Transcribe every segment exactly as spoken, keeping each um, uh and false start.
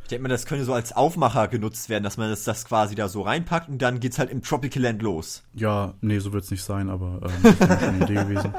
denke mal, das könnte so als Aufmacher genutzt werden, dass man das, das quasi da so reinpackt und dann geht's halt im Tropical Land los. Ja, nee, so wird's nicht sein, aber ähm, das wäre eine Idee gewesen.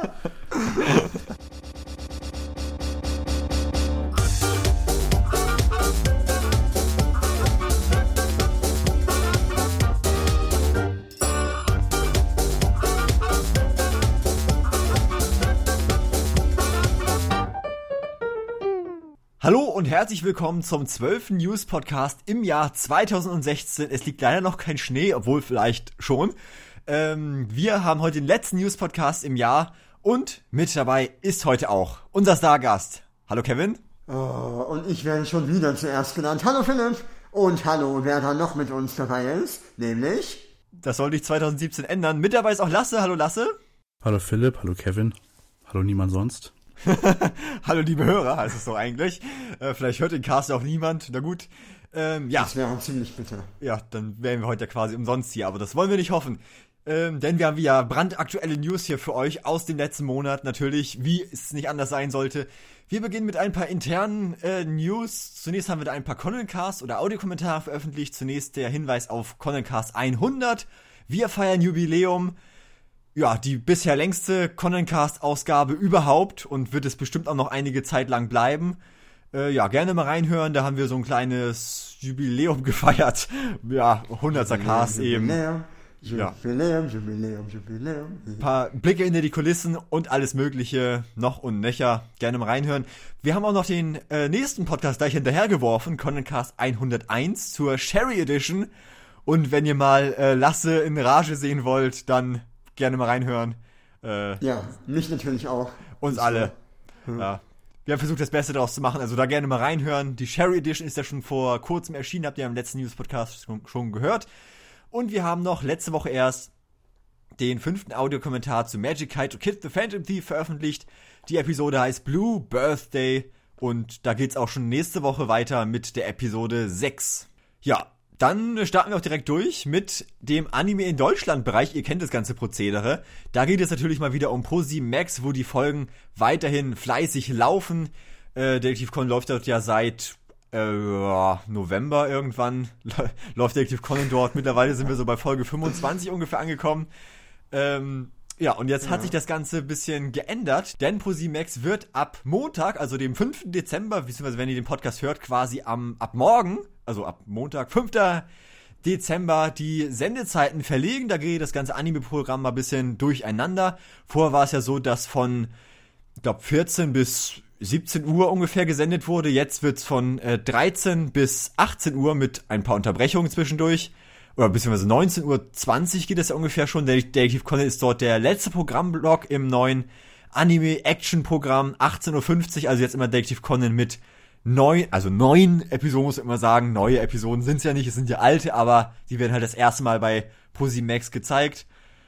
Hallo und herzlich willkommen zum zwölften News-Podcast im Jahr zweitausendsechzehn. Es liegt leider noch kein Schnee, obwohl vielleicht schon. Ähm, wir haben heute den letzten News-Podcast im Jahr und mit dabei ist heute auch unser Stargast. Hallo Kevin. Oh, und ich werde schon wieder zuerst genannt. Hallo Philipp. Und hallo, wer da noch mit uns dabei ist, nämlich... Das soll sich zweitausendsiebzehn ändern. Mit dabei ist auch Lasse. Hallo Lasse. Hallo Philipp, hallo Kevin. Hallo niemand sonst. Hallo liebe Hörer, heißt es doch eigentlich. Äh, vielleicht hört den Cast auch niemand. Na gut. Ähm, ja. Das wäre ziemlich bitter. Ja, dann wären wir heute ja quasi umsonst hier, aber das wollen wir nicht hoffen. Ähm, denn wir haben ja brandaktuelle News hier für euch aus dem letzten Monat. Natürlich, wie es nicht anders sein sollte. Wir beginnen mit ein paar internen äh, News. Zunächst haben wir da ein paar Connencast oder Audiokommentare veröffentlicht. Zunächst der Hinweis auf Connencast hundert. Wir feiern Jubiläum. Ja, die bisher längste Connencast-Ausgabe überhaupt und wird es bestimmt auch noch einige Zeit lang bleiben. Äh, ja, gerne mal reinhören, da haben wir so ein kleines Jubiläum gefeiert. Ja, hunderter Cast eben. Jubiläum, Ja. Jubiläum, Jubiläum, Jubiläum. Ein paar Blicke hinter die Kulissen und alles Mögliche noch und nöcher. Gerne mal reinhören. Wir haben auch noch den äh, nächsten Podcast gleich hinterhergeworfen, Connencast hunderteins zur Sherry Edition. Und wenn ihr mal äh, Lasse in Rage sehen wollt, dann gerne mal reinhören. Äh, Ja, mich natürlich auch. uns alle. Ja. Wir haben versucht, das Beste daraus zu machen. Also da gerne mal reinhören. Die Sherry Edition ist ja schon vor kurzem erschienen. Habt ihr im letzten News-Podcast schon, schon gehört. Und wir haben noch letzte Woche erst den fünften Audiokommentar zu Magic Kite to Kid the Phantom Thief veröffentlicht. Die Episode heißt Blue Birthday. Und da geht's auch schon nächste Woche weiter mit der Episode sechs. Ja. Dann starten wir auch direkt durch mit dem Anime in Deutschland-Bereich. Ihr kennt das ganze Prozedere. Da geht es natürlich mal wieder um ProSieben Max, wo die Folgen weiterhin fleißig laufen. Äh, Detektiv Conan läuft dort ja seit äh, November irgendwann. läuft Detektiv Conan dort. Mittlerweile sind wir so bei Folge fünfundzwanzig ungefähr angekommen. Ähm, ja, und jetzt ja. hat sich das Ganze ein bisschen geändert, denn ProSieben Max wird ab Montag, also dem fünften Dezember, beziehungsweise wenn ihr den Podcast hört, quasi am ab morgen, also ab Montag, fünften Dezember, die Sendezeiten verlegen. Da geht das ganze Anime-Programm mal ein bisschen durcheinander. Vorher war es ja so, dass von, ich glaube, vierzehn bis siebzehn Uhr ungefähr gesendet wurde. Jetzt wird's von äh, dreizehn bis achtzehn Uhr mit ein paar Unterbrechungen zwischendurch. Oder beziehungsweise neunzehn Uhr zwanzig geht das ja ungefähr schon. Der Detektiv Conan ist dort der letzte Programmblock im neuen Anime-Action-Programm. achtzehn Uhr fünfzig, also jetzt immer Detektiv Conan mit neun, also neun Episoden, muss ich immer sagen. Neue Episoden sind's ja nicht, es sind ja alte, aber die werden halt das erste Mal bei ProSieben Max gezeigt.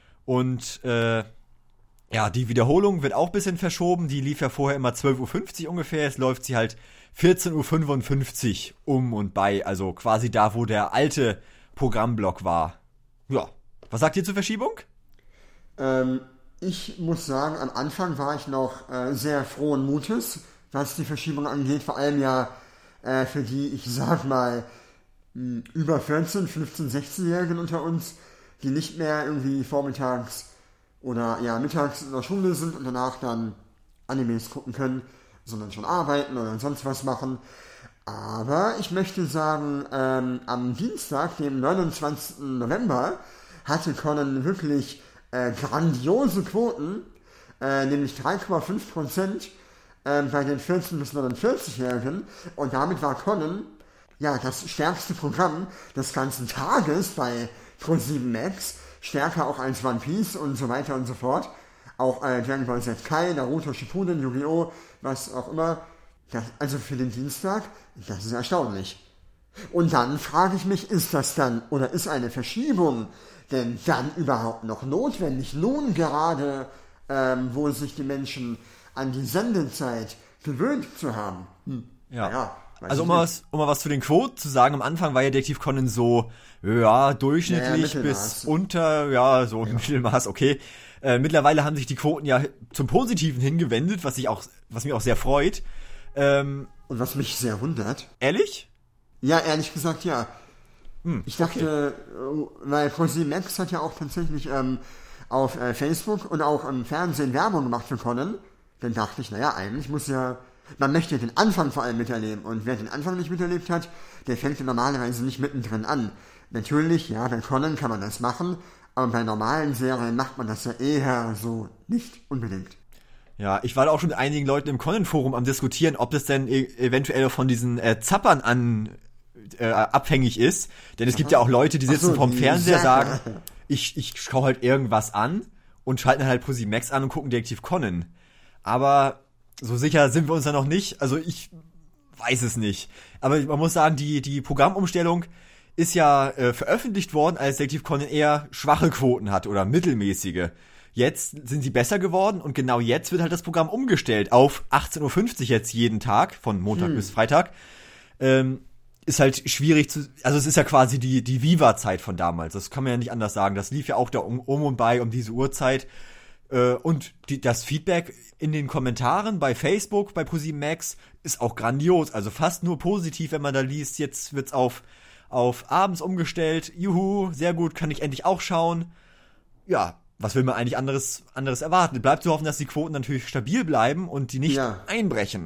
Und äh, ja, die Wiederholung wird auch ein bisschen verschoben. Die lief ja vorher immer zwölf Uhr fünfzig ungefähr. Jetzt läuft sie halt vierzehn Uhr fünfundfünfzig um und bei. Also quasi da, wo der alte Programmblock war. Ja. Was sagt ihr zur Verschiebung? Ähm, ich muss sagen, am Anfang war ich noch äh, sehr frohen Mutes, was die Verschiebung angeht. Vor allem ja äh, für die, ich sag mal, mh, über vierzehn, fünfzehn, sechzehn-Jährigen unter uns, die nicht mehr irgendwie vormittags oder ja mittags in der Schule sind und danach dann Animes gucken können, sondern schon arbeiten oder sonst was machen. Aber ich möchte sagen, ähm, am Dienstag, dem neunundzwanzigsten November, hatte Conan wirklich äh, grandiose Quoten, äh, nämlich drei Komma fünf Prozent äh, bei den vierzehn- bis neunundvierzig-Jährigen. Und damit war Conan ja das stärkste Programm des ganzen Tages bei ProSieben Max, stärker auch als One Piece und so weiter und so fort. Auch äh, Dragon Ball Z Kai, Naruto Shippuden, Yu-Gi-Oh!, was auch immer. Das, also für den Dienstag, das ist erstaunlich. Und dann frage ich mich, ist das dann, oder ist eine Verschiebung denn dann überhaupt noch notwendig? Nun gerade, ähm, wo sich die Menschen an die Sendezeit gewöhnt zu haben. Hm. Ja. ja also um mal, was, um mal was zu den Quoten zu sagen, am Anfang war ja Detektiv Conan so, ja, durchschnittlich ja, bis unter, ja, so ja. Mittelmaß, okay. Äh, mittlerweile haben sich die Quoten ja zum Positiven hingewendet, was ich auch, was mich auch sehr freut. Ähm, Und was mich sehr wundert. Ehrlich? Ja, ehrlich gesagt, ja. Hm, ich dachte, okay. weil ProSieben Max hat ja auch tatsächlich ähm, auf äh, Facebook und auch im Fernsehen Werbung gemacht für Conan. Dann dachte ich, naja, eigentlich muss ja, man möchte den Anfang vor allem miterleben. Und wer den Anfang nicht miterlebt hat, der fängt ja normalerweise nicht mittendrin an. Natürlich, ja, bei Conan kann man das machen, aber bei normalen Serien macht man das ja eher so nicht unbedingt. Ja, ich war da auch schon mit einigen Leuten im Conan-Forum am diskutieren, ob das denn e- eventuell von diesen äh, Zappern an äh, abhängig ist. Denn es gibt ja auch Leute, die sitzen so, vorm die Fernseher, Sache. sagen, ich, ich schaue halt irgendwas an und schalten dann halt ProSieben Max an und gucken Detektiv Conan. Aber so sicher sind wir uns da noch nicht. Also ich weiß es nicht. Aber man muss sagen, die, die Programmumstellung ist ja äh, veröffentlicht worden, als Detektiv Conan eher schwache Quoten hat oder mittelmäßige. Jetzt sind sie besser geworden und genau jetzt wird halt das Programm umgestellt auf achtzehn Uhr fünfzig jetzt jeden Tag, von Montag hm. bis Freitag. Ähm, ist halt schwierig zu, also es ist ja quasi die, die Viva-Zeit von damals. Das kann man ja nicht anders sagen. Das lief ja auch da um, um und bei um diese Uhrzeit. Äh, und die, das Feedback in den Kommentaren bei Facebook, bei ProSieben Max ist auch grandios. Also fast nur positiv, wenn man da liest. Jetzt wird's auf, auf abends umgestellt. Juhu, sehr gut, kann ich endlich auch schauen. Ja, was will man eigentlich anderes, anderes erwarten? Bleibt zu hoffen, dass die Quoten natürlich stabil bleiben und die nicht ja. einbrechen.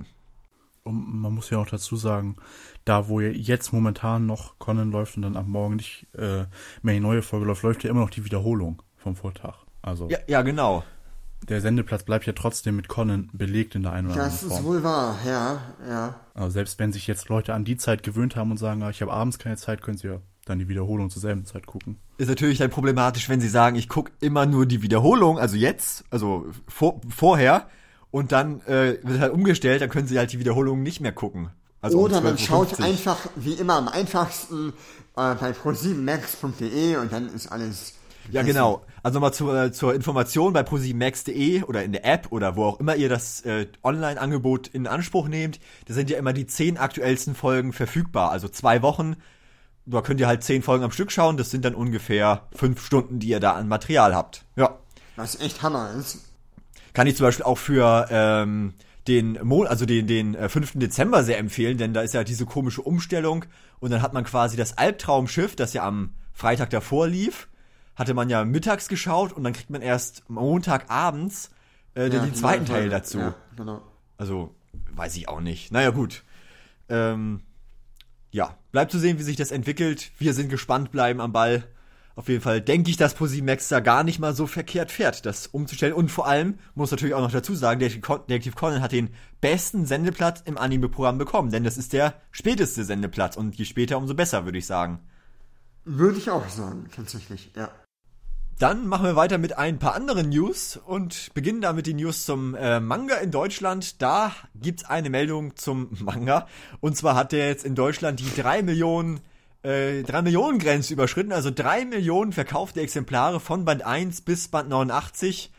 Und man muss ja auch dazu sagen, da wo jetzt momentan noch Conan läuft und dann ab morgen nicht äh, mehr die neue Folge läuft, läuft ja immer noch die Wiederholung vom Vortag. Also ja, ja, genau. Der Sendeplatz bleibt ja trotzdem mit Conan belegt in der einen oder anderen Form. Das ist wohl wahr, ja, ja. Also selbst wenn sich jetzt Leute an die Zeit gewöhnt haben und sagen, ich habe abends keine Zeit, können sie ja dann die Wiederholung zur selben Zeit gucken. Ist natürlich dann problematisch, wenn sie sagen, ich gucke immer nur die Wiederholung, also jetzt, also vor, vorher, und dann äh, wird halt umgestellt, dann können sie halt die Wiederholung nicht mehr gucken. Also Oder um man schaut einfach, wie immer, am einfachsten äh, bei pro sieben max punkt de und dann ist alles... Ja, genau. Also nochmal zur, äh, zur Information bei pro sieben max punkt de oder in der App oder wo auch immer ihr das äh, Online-Angebot in Anspruch nehmt, da sind ja immer die zehn aktuellsten Folgen verfügbar, also zwei Wochen. Da könnt ihr halt zehn Folgen am Stück schauen, das sind dann ungefähr fünf Stunden, die ihr da an Material habt. Ja. Was echt Hammer ist. Kann ich zum Beispiel auch für ähm, den Mo- also den, den äh, fünften Dezember sehr empfehlen, denn da ist ja diese komische Umstellung und dann hat man quasi das Albtraumschiff, das ja am Freitag davor lief, hatte man ja mittags geschaut und dann kriegt man erst Montagabends äh, ja, den zweiten Teil dazu. Ja, genau. Also, weiß ich auch nicht. Naja, gut. Ähm, ja, bleibt zu sehen, wie sich das entwickelt. Wir sind gespannt, bleiben am Ball. Auf jeden Fall denke ich, dass ProSieben Max da gar nicht mal so verkehrt fährt, das umzustellen. Und vor allem, muss natürlich auch noch dazu sagen, Detektiv Conan hat den besten Sendeplatz im Anime-Programm bekommen, denn das ist der späteste Sendeplatz und je später, umso besser, würde ich sagen. Würde ich auch sagen, tatsächlich, ja. Dann machen wir weiter mit ein paar anderen News und beginnen damit die News zum äh, Manga in Deutschland. Da gibt's eine Meldung zum Manga. Und zwar hat der jetzt in Deutschland die drei Millionen äh, drei Millionen Grenze überschritten. Also drei Millionen verkaufte Exemplare von Band eins bis Band neunundachtzig.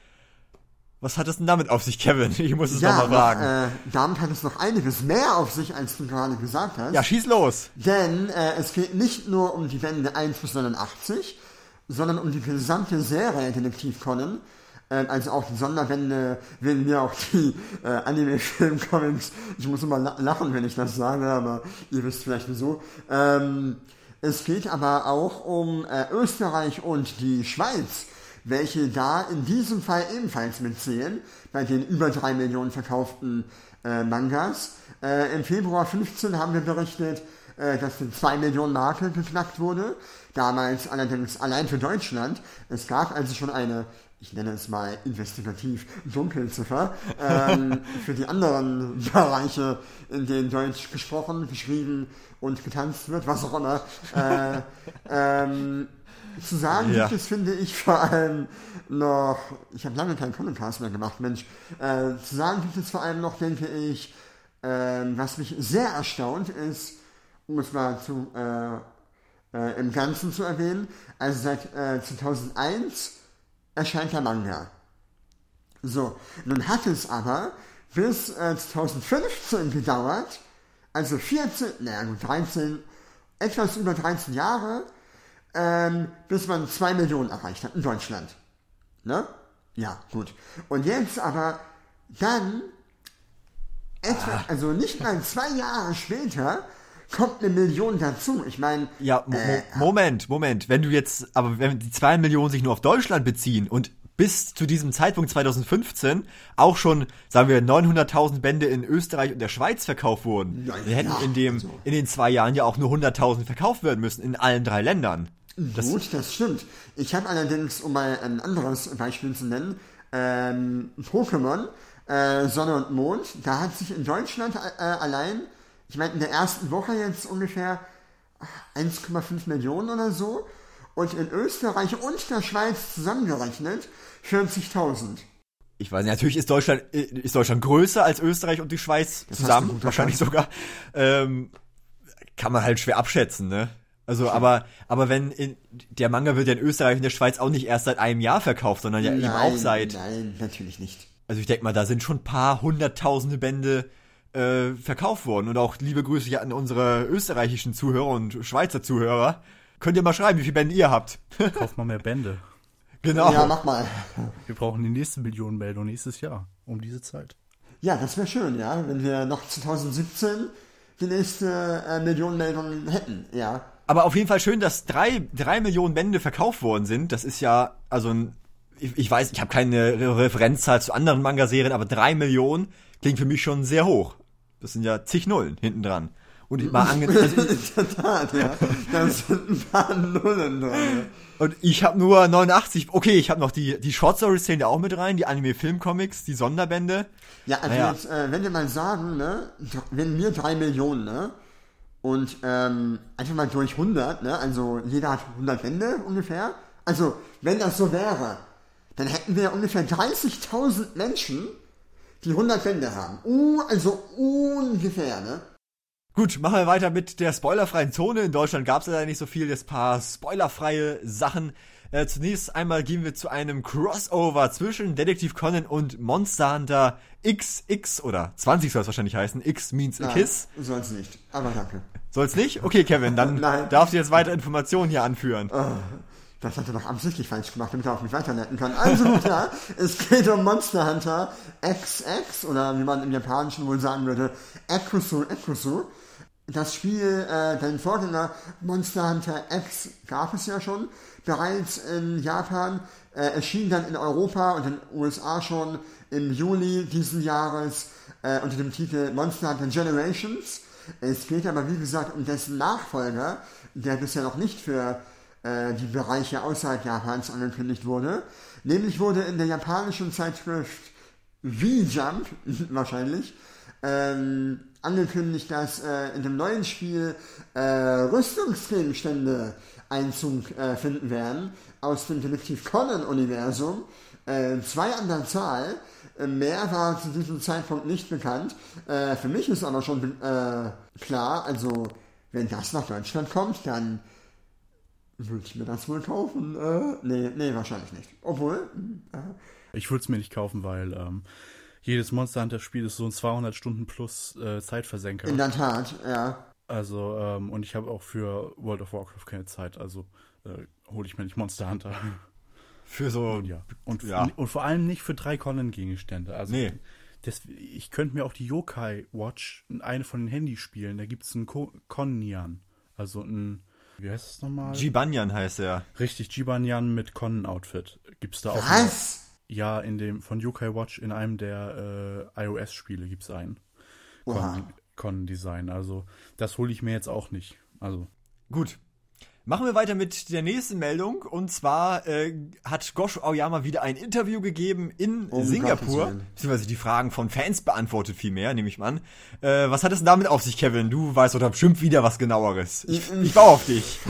Was hat es denn damit auf sich, Kevin? Ich muss es ja, nochmal fragen. Äh, damit hat es noch einiges mehr auf sich, als du gerade gesagt hast. Ja, schieß los. Denn äh, es geht nicht nur um die Bände eins bis neunundachtzig, sondern um die gesamte Serie Detektiv Conan. Äh, also auch die Sonderbände, wenn mir auch die äh, Anime-Film-Comics, ich muss immer lachen, wenn ich das sage, aber ihr wisst vielleicht wieso. Ähm, es geht aber auch um äh, Österreich und die Schweiz, welche da in diesem Fall ebenfalls mitzählen, bei den über drei Millionen verkauften äh, Mangas. Äh, Im Februar fünfzehn haben wir berichtet, äh, dass die zwei Millionen Marke geknackt wurde. Damals allerdings allein für Deutschland. Es gab also schon eine, ich nenne es mal investigativ, Dunkelziffer, ähm, für die anderen Bereiche, in denen Deutsch gesprochen, geschrieben und getanzt wird, was auch immer. Äh, ähm, zu sagen ja. gibt es, finde ich, vor allem noch, ich habe lange keinen Comic-Cast mehr gemacht, Mensch, äh, zu sagen gibt es vor allem noch, denke ich, äh, was mich sehr erstaunt ist, um es mal zu, äh, äh, im Ganzen zu erwähnen, also seit äh, zweitausendeins erscheint der Manga. So, nun hat es aber bis äh, zweitausendfünfzehn gedauert, also vierzehn, naja gut, dreizehn, etwas über dreizehn Jahre, ähm, bis man zwei Millionen erreicht hat in Deutschland. Ne? Ja, gut. Und jetzt aber dann, etwa, also nicht mal zwei Jahre später, kommt eine Million dazu. Ich meine... Ja, mo- äh, Moment, Moment. Wenn du jetzt, aber wenn die zwei Millionen sich nur auf Deutschland beziehen und bis zu diesem Zeitpunkt zwanzig fünfzehn auch schon, sagen wir, neunhunderttausend Bände in Österreich und der Schweiz verkauft wurden, Ja, dann hätten ja, in dem also. in den zwei Jahren ja auch nur hunderttausend verkauft werden müssen in allen drei Ländern. Das, Gut, das stimmt. Ich habe allerdings, um mal ein anderes Beispiel zu nennen, ähm, Pokémon, äh, Sonne und Mond, da hat sich in Deutschland äh, allein, ich meine in der ersten Woche jetzt ungefähr eins Komma fünf Millionen oder so und in Österreich und der Schweiz zusammengerechnet vierzigtausend. ich weiß nicht, natürlich ist Deutschland ist Deutschland größer als Österreich und die Schweiz Das zusammen, hast du gut wahrscheinlich erkannt. sogar. Ähm, kann man halt schwer abschätzen, ne? Also, aber, aber wenn, in, der Manga wird ja in Österreich und der Schweiz auch nicht erst seit einem Jahr verkauft, sondern ja eben auch seit, Nein, natürlich nicht. also ich denke mal, da sind schon ein paar hunderttausende Bände äh, verkauft worden. Und auch liebe Grüße hier an unsere österreichischen Zuhörer und Schweizer Zuhörer. Könnt ihr mal schreiben, wie viele Bände ihr habt. Kauf mal mehr Bände. Genau. Ja, mach mal. Wir brauchen die nächste Millionenmeldung nächstes Jahr, um diese Zeit. Ja, das wäre schön, ja, wenn wir noch zwanzig siebzehn die nächste äh, Millionenmeldung hätten, ja. Aber auf jeden Fall schön, dass drei, drei Millionen Bände verkauft worden sind. Das ist ja, also ein, ich, ich weiß, ich habe keine Re- Referenzzahl zu anderen Manga-Serien, aber drei Millionen klingt für mich schon sehr hoch. Das sind ja zig Nullen hinten dran. Und ich mal ange also ich, In der Tat, ja. Da sind ein paar Nullen drin. und ich habe nur neunundachtzig. Okay, ich habe noch die die Short Stories zählen ja auch mit rein, die Anime-Film-Comics, die Sonderbände. Ja, also Naja. jetzt, äh, wenn wir mal sagen, ne, wenn wir drei Millionen, ne, und ähm, einfach mal durch hundert, ne, also jeder hat hundert Bände ungefähr. Also, wenn das so wäre, dann hätten wir ungefähr dreißigtausend Menschen, die hundert Bände haben. Uh, also ungefähr, ne? Gut, machen wir weiter mit der spoilerfreien Zone. In Deutschland gab es leider nicht so viel, das paar spoilerfreie Sachen. Äh, zunächst einmal gehen wir zu einem Crossover zwischen Detektiv Conan und Monster Hunter X X oder zwanzig soll es wahrscheinlich heißen. X means a Nein, kiss. soll's nicht. Aber danke. Soll's nicht? Okay, Kevin, dann Nein. darfst du jetzt weitere Informationen hier anführen. Das hat er doch absichtlich falsch gemacht, damit er auch nicht weiterleiten kann. Also ja, es geht um Monster Hunter X X oder wie man im Japanischen wohl sagen würde, Ekusu Ekusu. Das Spiel, äh, dein Vorgänger Monster Hunter X gab es ja schon bereits in Japan, äh, erschien dann in Europa und in den U S A schon im Juli diesen Jahres äh, unter dem Titel Monster Hunter Generations. Es geht aber wie gesagt um dessen Nachfolger, der bisher noch nicht für äh, die Bereiche außerhalb Japans angekündigt wurde. Nämlich wurde in der japanischen Zeitschrift V-Jump wahrscheinlich ähm, angekündigt, dass äh, in dem neuen Spiel äh, Rüstungsgegenstände Einzug äh, finden werden aus dem Detektiv Conan-Universum. Äh, zwei an der Zahl. Äh, mehr war zu diesem Zeitpunkt nicht bekannt. Äh, für mich ist aber schon äh, klar, also wenn das nach Deutschland kommt, dann würde ich mir das wohl kaufen. Äh, nee, nee, wahrscheinlich nicht. Obwohl, äh, Ich würde es mir nicht kaufen, weil ähm, jedes Monster Hunter Spiel ist so ein zweihundert Stunden plus äh, Zeitversenker. in der Tat, ja. Also, ähm, und ich habe auch für World of Warcraft keine Zeit, also äh, hole ich mir nicht Monster Hunter. Für so, Ja. Und, ja. und vor allem nicht für drei Conan-Gegenstände. Also, Nee. das, ich könnte mir auch die Yokai Watch, eine von den Handys spielen. Da gibt es einen Ko- Konnian. Also ein, wie heißt es nochmal? Jibanyan heißt er. Richtig, Jibanyan mit Conan-Outfit. Gibt's da auch noch? Was? Ja, in dem, von Yokai Watch in einem der äh, iOS-Spiele gibt's einen. Oha. Con-Design. Also, das hole ich mir jetzt auch nicht. Also, Gut. Machen wir weiter mit der nächsten Meldung. Und zwar äh, hat Gosho Aoyama wieder ein Interview gegeben in Um Singapur. Gottes Willen. Beziehungsweise die Fragen von Fans beantwortet vielmehr, nehme ich mal an. Äh, was hat es denn damit auf sich, Kevin? Du weißt oder bestimmt wieder was Genaueres. Ich, ich baue auf dich.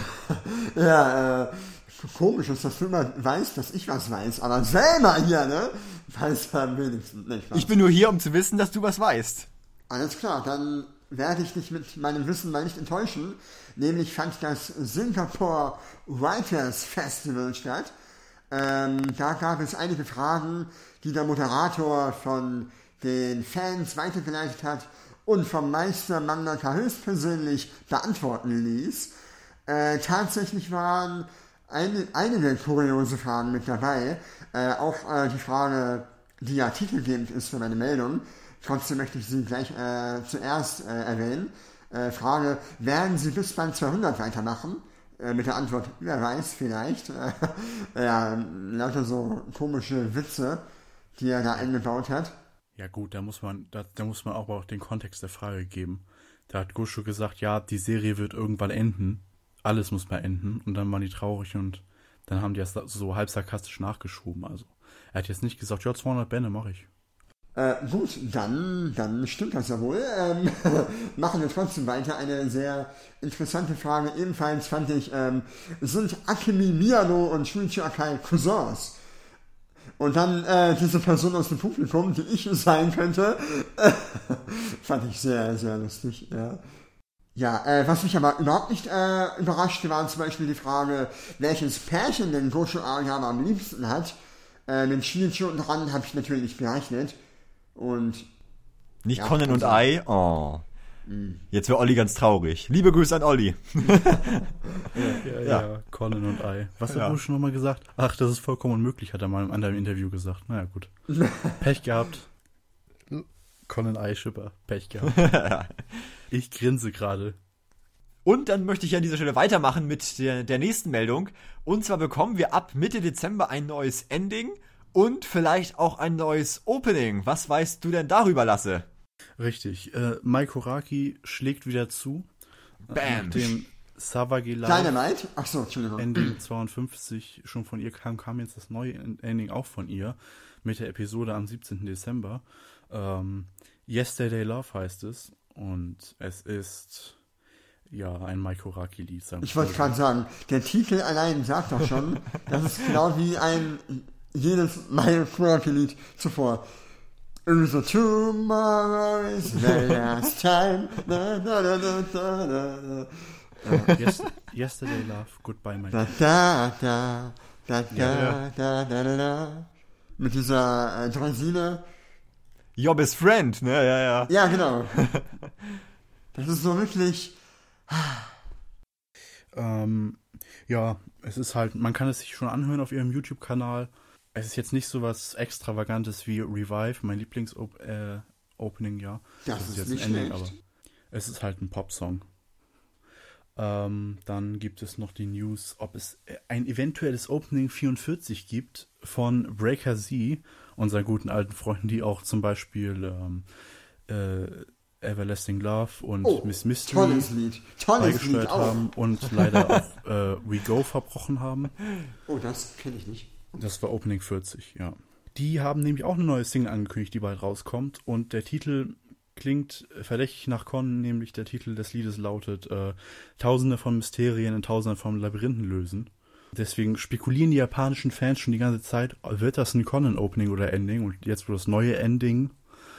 Ja, äh, komisch ist, dass du immer weißt, dass ich was weiß, aber selber hier, ne? Weiß er wenigstens nicht was. Ich bin nur hier, um zu wissen, dass du was weißt. Alles klar, dann werde ich dich mit meinem Wissen mal nicht enttäuschen. Nämlich fand das Singapore Writers Festival statt. Ähm, da gab es einige Fragen, die der Moderator von den Fans weitergeleitet hat und vom Meister Mangaka höchstpersönlich beantworten ließ. Äh, tatsächlich waren eine, einige kuriose Fragen mit dabei. Äh, auch äh, die Frage, die ja titelgebend ist für meine Meldung. Trotzdem möchte ich sie gleich äh, zuerst äh, erwähnen. Äh, Frage, werden sie bis beim zweihundert weitermachen? Äh, mit der Antwort, wer weiß, vielleicht. Äh, ja, lauter so komische Witze, die er da eingebaut hat. Ja gut, da muss man, da, da muss man auch mal den Kontext der Frage geben. Da hat Gushu gesagt, ja, die Serie wird irgendwann enden. Alles muss mal enden. Und dann waren die traurig und dann haben die das so halb sarkastisch nachgeschoben. Also er hat jetzt nicht gesagt, ja, zweihundert Bände mache ich. Äh, gut, dann, dann stimmt das ja wohl. Ähm, machen wir trotzdem weiter. Eine sehr interessante Frage. Ebenfalls fand ich, ähm, sind Akemi Miyano und Shuichi Akai Cousins? Und dann äh, diese Person aus dem Publikum, die ich sein könnte, äh, fand ich sehr, sehr lustig. Ja, ja äh, was mich aber überhaupt nicht äh, überraschte, war zum Beispiel die Frage, welches Pärchen denn Gosho Aoyama am liebsten hat. Äh, mit Shinichi und Ran habe ich natürlich nicht gerechnet. Und nicht ja, Conan und also, Ai? Oh. Jetzt wäre Olli ganz traurig. Liebe Grüße an Olli. ja, ja, ja, Conan und Ai. Was Ja. hat Gushu nochmal gesagt? Ach, das ist vollkommen unmöglich, hat er mal in einem anderen Interview gesagt. Naja, gut. Pech gehabt. Conan Ai Schipper. Pech gehabt. Ich grinse gerade. Und dann möchte ich an dieser Stelle weitermachen mit der, der nächsten Meldung. Und zwar bekommen wir ab Mitte Dezember ein neues Ending und vielleicht auch ein neues Opening. Was weißt du denn darüber, Lasse? Richtig. Äh, Mai Kuraki schlägt wieder zu. Bam. Nachdem Savage Live Dynamite? Achso, Entschuldigung. Ending zweiundfünfzig schon von ihr kam, kam jetzt das neue Ending auch von ihr. Mit der Episode am siebzehnten Dezember. Ähm, Yesterday Love heißt es. Und es ist ja ein Mai Kuraki-Lied. sagen wir Ich wollte mal. gerade sagen, der Titel allein sagt doch schon, das ist genau wie ein jedes My Kuraki-Lied zuvor. Irgendwie so, tomorrow is the last time. Da, da, da, da, da, da. Yes, Yesterday Love, Goodbye My Da, da, da, da, da, da, da, da, da. Mit dieser äh, Draisine. Your best friend, ne? Ja, ja. Ja, genau. Das ist so wirklich. Ähm, ja, es ist halt, man kann es sich schon anhören auf ihrem YouTube-Kanal. Es ist jetzt nicht so was Extravagantes wie Revive, mein Lieblings-Opening, ja. Das ist jetzt nicht ein Ending, schlecht. aber es ist halt ein Popsong. Ähm, dann gibt es noch die News, ob es ein eventuelles Opening vierundvierzig gibt von Breaker Z, unseren guten alten Freunden, die auch zum Beispiel ähm, äh, Everlasting Love und Oh, Miss Mystery tolles Lied. Tolles Lied beigesteuert auch. haben und leider auch äh, We Go verbrochen haben. Oh, das kenne ich nicht. Das war Opening vierzig, ja. Die haben nämlich auch eine neue Single angekündigt, die bald rauskommt. Und der Titel klingt verdächtig nach Con, nämlich der Titel des Liedes lautet äh, Tausende von Mysterien in Tausenden von Labyrinthen lösen. Deswegen spekulieren die japanischen Fans schon die ganze Zeit, wird das ein Conan-Opening oder Ending? Und jetzt, wo das neue Ending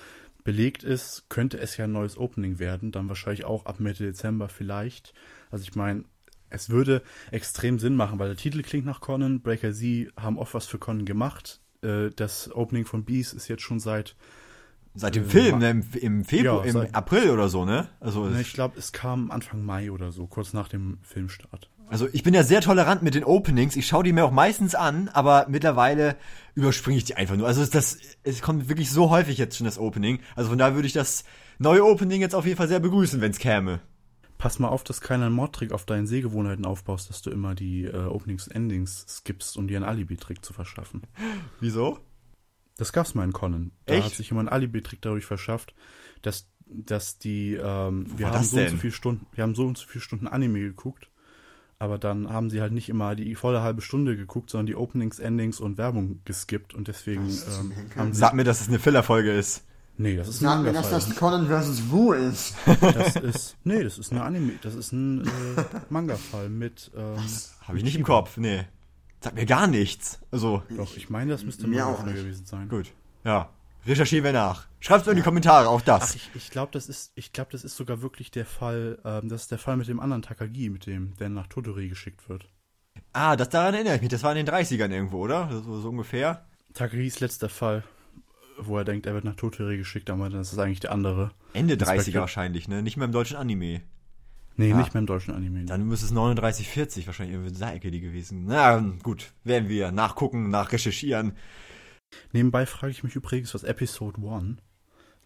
belegt ist, könnte es ja ein neues Opening werden. Dann wahrscheinlich auch ab Mitte Dezember vielleicht. Also ich meine, es würde extrem Sinn machen, weil der Titel klingt nach Conan. Breaker Z haben oft was für Conan gemacht. Äh, das Opening von Beast ist jetzt schon seit Seit dem Äh, Film, ma- ne? Im, im Februar, Ja, im seit- April oder so, ne? Also, Ne, ich glaube, es kam Anfang Mai oder so, kurz nach dem Filmstart. also ich bin ja sehr tolerant mit den Openings. Ich schaue die mir auch meistens an, aber mittlerweile überspringe ich die einfach nur. Also das, es kommt wirklich so häufig jetzt schon das Opening. Also von daher würde ich das neue Opening jetzt auf jeden Fall sehr begrüßen, wenn es käme. Pass mal auf, dass keiner einen Mordtrick auf deinen Sehgewohnheiten aufbaust, dass du immer die äh, Openings und Endings skippst, um dir einen Alibi-Trick zu verschaffen. Wieso? Das gab's mal in Conan. Da Echt? hat sich immer ein Alibi-Trick dadurch verschafft, dass, dass die, ähm, wir war haben das so und so denn? viele Stunden, wir haben so und so viele Stunden Anime geguckt, aber dann haben sie halt nicht immer die volle halbe Stunde geguckt, sondern die Openings, Endings und Werbung geskippt und deswegen Was zum ähm, Henker? haben sie, Sag mir, dass es eine Filler-Folge ist. nee, das ist ein Sag mir, dass Manga-Fall. das Conan versus. Wu ist. Das ist, nee, das ist eine Anime, das ist ein äh, Manga-Fall mit, ähm, Habe ich nicht im Kopf, nee. Sag mir gar nichts. Also, doch, ich meine, das müsste Mir Manga auch nicht. gewesen sein. gut. Ja. Recherchieren wir nach. Schreibt's mir in die Kommentare, auch Ach, das. ich, ich glaube, das ist, ich glaube, das ist sogar wirklich der Fall, ähm, das ist der Fall mit dem anderen Takagi, mit dem, der nach Tottori geschickt wird. Ah, das daran erinnere ich mich. Das war in den dreißigern irgendwo, oder? So, so ungefähr. Takagis letzter Fall, wo er denkt, er wird nach Tottori geschickt, aber das ist eigentlich der andere. Ende Das dreißiger war- wahrscheinlich, ne? Nicht mehr im deutschen Anime. Nee, Ah. nicht mehr im deutschen Anime. Dann müsste es neununddreißig vierzig wahrscheinlich irgendwie in der Ecke die gewesen. Na gut, werden wir nachgucken, nachrecherchieren. Nebenbei frage ich mich übrigens, was Episode eins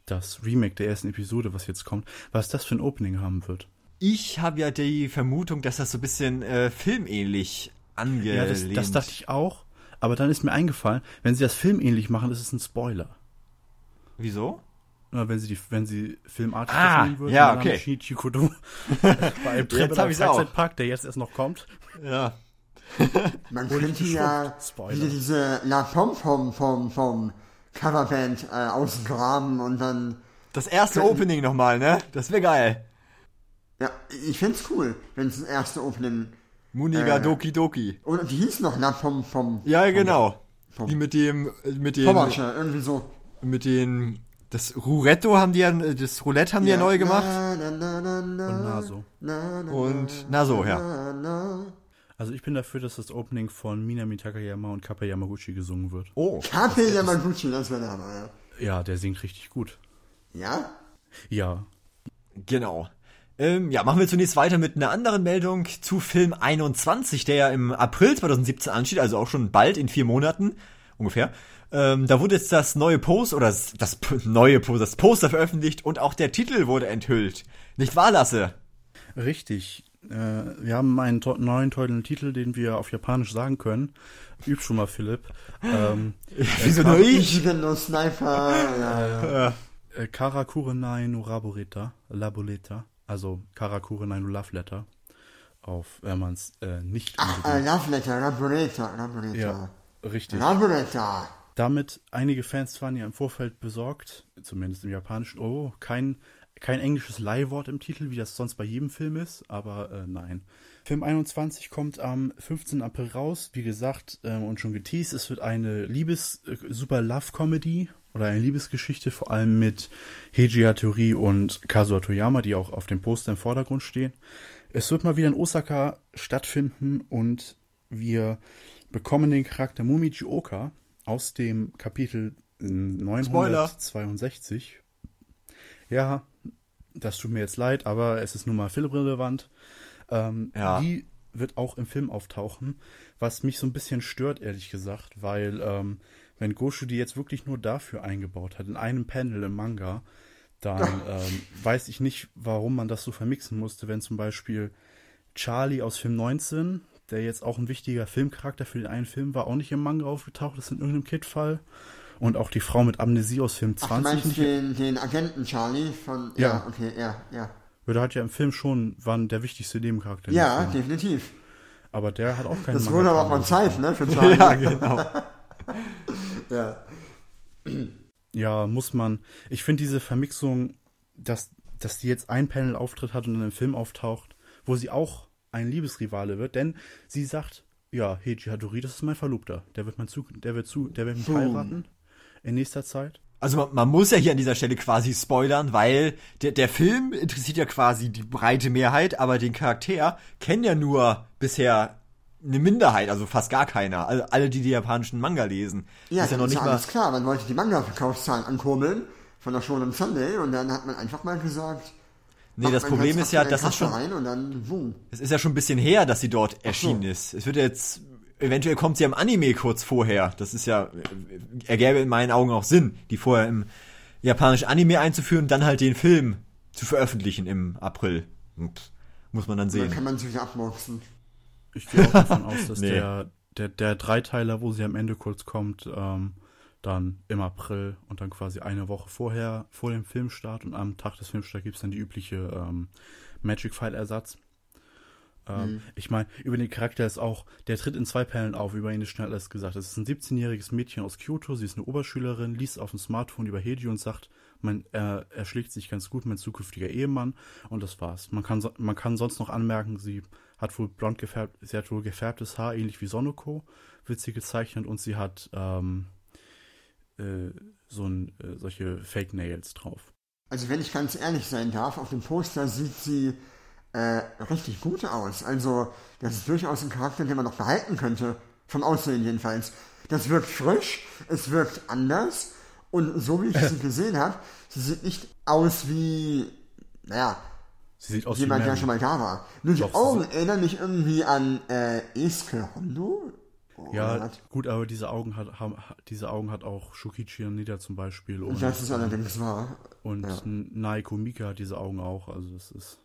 das Remake der ersten Episode, was jetzt kommt, was das für ein Opening haben wird. Ich habe ja die Vermutung, dass das so ein bisschen äh, filmähnlich angelehnt. Ja, das, das dachte ich auch. Aber dann ist mir eingefallen, wenn sie das filmähnlich machen, ist es ein Spoiler. Wieso? Na, wenn sie die, wenn sie filmartig Ah, nehmen würden, ja, dann okay. Shinichi Kudo bei einem Jetzt hab ich's auch. Freizeitpark, der jetzt erst noch kommt. Ja. Man Wurde könnte geschluckt. ja Spoiler. wieder diese La Pom Pom vom, vom Coverband äh, ausgraben und dann. Das erste Könnten- Opening nochmal, ne? Das wäre geil. Ja, ich find's cool, wenn es das erste Opening. Muniga Äh. Doki Doki. Oder die hieß noch La Pom Pom. Ja, genau. Vom- Die mit dem, mit den, Pommersche, irgendwie so. mit den, das Rouretto haben die ja, das Roulette haben die ja neu gemacht. Na, na, na, na, na, Und Naso. na, na, Und, na so, ja. na, na. Also ich bin dafür, dass das Opening von Minami Takayama und Kappa Yamaguchi gesungen wird. Oh. Kaffee Yamaguchi, das wäre der Hammer, ja. Ja, der singt richtig gut. Ja? Ja. Genau. Ähm, ja, machen wir zunächst weiter mit einer anderen Meldung zu Film einundzwanzig, der ja im April zweitausendsiebzehn ansteht, also auch schon bald in vier Monaten ungefähr. Ähm, da wurde jetzt das neue Post oder das, das p- neue Post, das Poster veröffentlicht und auch der Titel wurde enthüllt. Nicht wahr, Lasse? Richtig. Äh, wir haben einen to- neuen tollen Titel, den wir auf Japanisch sagen können. Üb schon mal, Philipp. Ähm, Wieso nur ich? Ich bin nur Sniper, ja, ja. äh, Karakurenai no Raboreta, Laboleta, also Karakurenai no Love Letter, auf, wenn man es äh, nicht Ach, äh, Love Letter, Raboreta, Raboreta. Ja, richtig. Raboreta. Damit einige Fans waren ja im Vorfeld besorgt, zumindest im Japanischen, oh, kein, kein englisches Leihwort im Titel, wie das sonst bei jedem Film ist, aber äh, nein. Film einundzwanzig kommt am fünfzehnten April raus, wie gesagt, ähm, und schon geteased, es wird eine Liebes-, äh, super Love-Comedy oder eine Liebesgeschichte, vor allem mit Heiji Hattori und Kazuo Toyama, die auch auf dem Poster im Vordergrund stehen. Es wird mal wieder in Osaka stattfinden und wir bekommen den Charakter Momiji Oka aus dem Kapitel neunhundertzweiundsechzig. Ja, das tut mir jetzt leid, aber es ist nun mal filmrelevant. Ähm, Ja. Die wird auch im Film auftauchen, was mich so ein bisschen stört, ehrlich gesagt, weil ähm, wenn Goshu die jetzt wirklich nur dafür eingebaut hat, in einem Panel im Manga, dann ähm, weiß ich nicht, warum man das so vermixen musste, wenn zum Beispiel Charlie aus Film neunzehn, der jetzt auch ein wichtiger Filmcharakter für den einen Film war, auch nicht im Manga aufgetaucht ist in irgendeinem Kid-Fall. Und auch die Frau mit Amnesie aus Film Ach, du zwanzig meinst nicht. den, den Agenten Charlie von... Ja, Ja. okay, ja, ja. Der hat ja im Film schon, war der wichtigste Nebencharakter. in dem Ja, Film. definitiv. Aber der hat auch keinen Das Manga wurde aber auch Film. mal Zeit, ne, für Charlie. Ja, genau. Ja. Ja, muss man. Ich finde diese Vermixung, dass, dass die jetzt ein Panel-Auftritt hat und dann im Film auftaucht, wo sie auch ein Liebesrivale wird, denn sie sagt, ja, Heiji Hattori, das ist mein Verlobter. Der wird, mein zu, der wird, zu, der wird mich Boom. heiraten in nächster Zeit. Also man, man muss ja hier an dieser Stelle quasi spoilern, weil der, der Film interessiert ja quasi die breite Mehrheit, aber den Charakter kennen ja nur bisher eine Minderheit, also fast gar keiner. Also alle, die die japanischen Manga lesen. Ja, ist ja noch ist nicht ja mal. alles klar. Man wollte die Manga-Verkaufszahlen ankurbeln von der Shonen Sunday und dann hat man einfach mal gesagt... Nee, macht das man Problem ganz ist ja, aktuellen dass es Kasse schon. rein und dann, boom. Es ist ja schon ein bisschen her, dass sie dort erschienen ist. Es wird jetzt. Eventuell kommt sie am Anime kurz vorher. Das ist ja. Ergäbe in meinen Augen auch Sinn, die vorher im japanischen Anime einzuführen und dann halt den Film zu veröffentlichen im April. Und muss man dann Dann sehen. kann man sich wieder abmurksen. Ich gehe auch davon aus, dass Nee. der, der, der Dreiteiler, wo sie am Ende kurz kommt, ähm, dann im April und dann quasi eine Woche vorher, vor dem Filmstart und am Tag des Filmstarts gibt es dann die übliche ähm, Magic-File-Ersatz. Ähm, Mhm. Ich meine, über den Charakter ist auch, der tritt in zwei Panelen auf, über ihn ist schnell alles gesagt. Es ist ein siebzehnjähriges Mädchen aus Kyoto, sie ist eine Oberschülerin, liest auf dem Smartphone über Heiji und sagt, mein, er, er schlägt sich ganz gut, mein zukünftiger Ehemann, und das war's. Man kann, so, man kann sonst noch anmerken, sie hat wohl blond gefärbt, sie hat wohl gefärbtes Haar, ähnlich wie Sonoko, wird sie gezeichnet, und sie hat ähm, äh, so ein, äh, solche Fake Nails drauf. Also wenn ich ganz ehrlich sein darf, auf dem Poster sieht sie äh, richtig gut aus. Also das ist durchaus ein Charakter, den man noch behalten könnte. Vom Aussehen jedenfalls. Das wirkt frisch, es wirkt anders. Und so wie ich sie gesehen habe, sie sieht nicht aus wie, naja, Sie sieht aus jemand, wie der Mary. schon mal da war. Nur die Doch, sie Augen erinnern mich irgendwie an äh, Esuke Hondo. Ja, hat. gut, aber diese Augen hat, haben, diese Augen hat auch Shukichi Nida zum Beispiel. Und, Das ist allerdings wahr. Und ja. Naiko Mika hat diese Augen auch. Also das ist,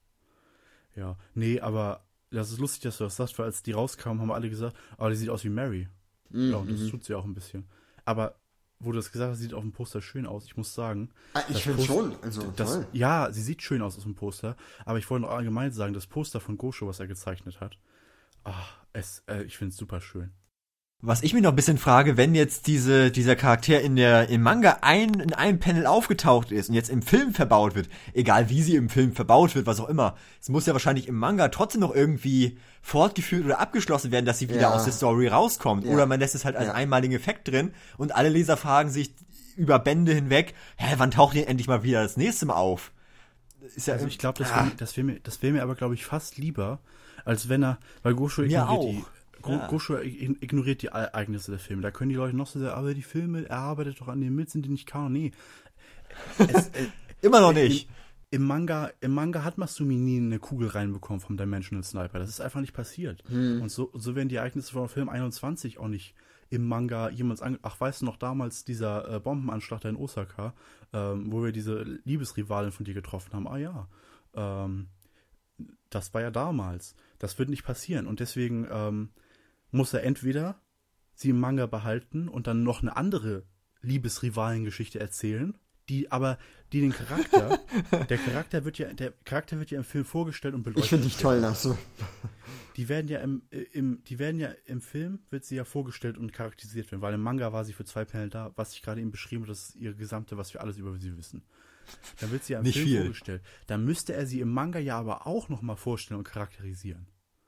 ja, nee, aber das ist lustig, dass du das sagst, weil als die rauskamen, haben alle gesagt, aber die sieht aus wie Mary. Mhm. Ja, und das tut sie auch ein bisschen. Aber wo du das gesagt hast, sieht auf dem Poster schön aus. Ich muss sagen. Ah, ich finde schon. Also, das, toll. ja, sie sieht schön aus aus dem Poster. Aber ich wollte noch allgemein sagen, das Poster von Gosho, was er gezeichnet hat, ach, es, äh, ich finde es super schön. Was ich mich noch ein bisschen frage, wenn jetzt diese, dieser Charakter in der, im Manga ein, in einem Panel aufgetaucht ist und jetzt im Film verbaut wird, egal wie sie im Film verbaut wird, was auch immer, es muss ja wahrscheinlich im Manga trotzdem noch irgendwie fortgeführt oder abgeschlossen werden, dass sie wieder ja. aus der Story rauskommt. Ja. Oder man lässt es halt als ja. einmaligen Effekt drin und alle Leser fragen sich über Bände hinweg, hä, wann taucht die endlich mal wieder das nächste Mal auf? Ist ja, also ich glaube, das wäre das wär mir, das wär mir aber, glaube ich, fast lieber, als wenn er, weil Gosho ignoriert die Ja. Gosho ignoriert die Ereignisse der Filme. Da können die Leute noch so sagen, aber die Filme, er arbeitet doch an dem mit, sind die nicht kanon? Nee. Es, äh, Immer noch nicht. Im, im, Manga, Im Manga hat Masumi nie eine Kugel reinbekommen vom Dimensional Sniper. Das ist einfach nicht passiert. Hm. Und so, so werden die Ereignisse von Film einundzwanzig auch nicht im Manga jemals ange... Ach, weißt du noch, damals dieser äh, Bombenanschlag da in Osaka, ähm, wo wir diese Liebesrivalin von dir getroffen haben. Ah ja, ähm, das war ja damals. Das wird nicht passieren. Und deswegen ähm, muss er entweder sie im Manga behalten und dann noch eine andere Liebesrivalengeschichte erzählen, die aber, die den Charakter, der Charakter wird ja, der Charakter wird ja im Film vorgestellt und beleuchtet. Ich finde dich toll, Lasse. Die werden ja im, im, die werden ja im Film, wird sie ja vorgestellt und charakterisiert werden, weil im Manga war sie für zwei Panel da, was ich gerade eben beschrieben habe, das ist ihre gesamte, was wir alles über sie wissen. Dann wird sie ja im Nicht Film viel. vorgestellt. Dann müsste er sie im Manga ja aber auch nochmal vorstellen und charakterisieren.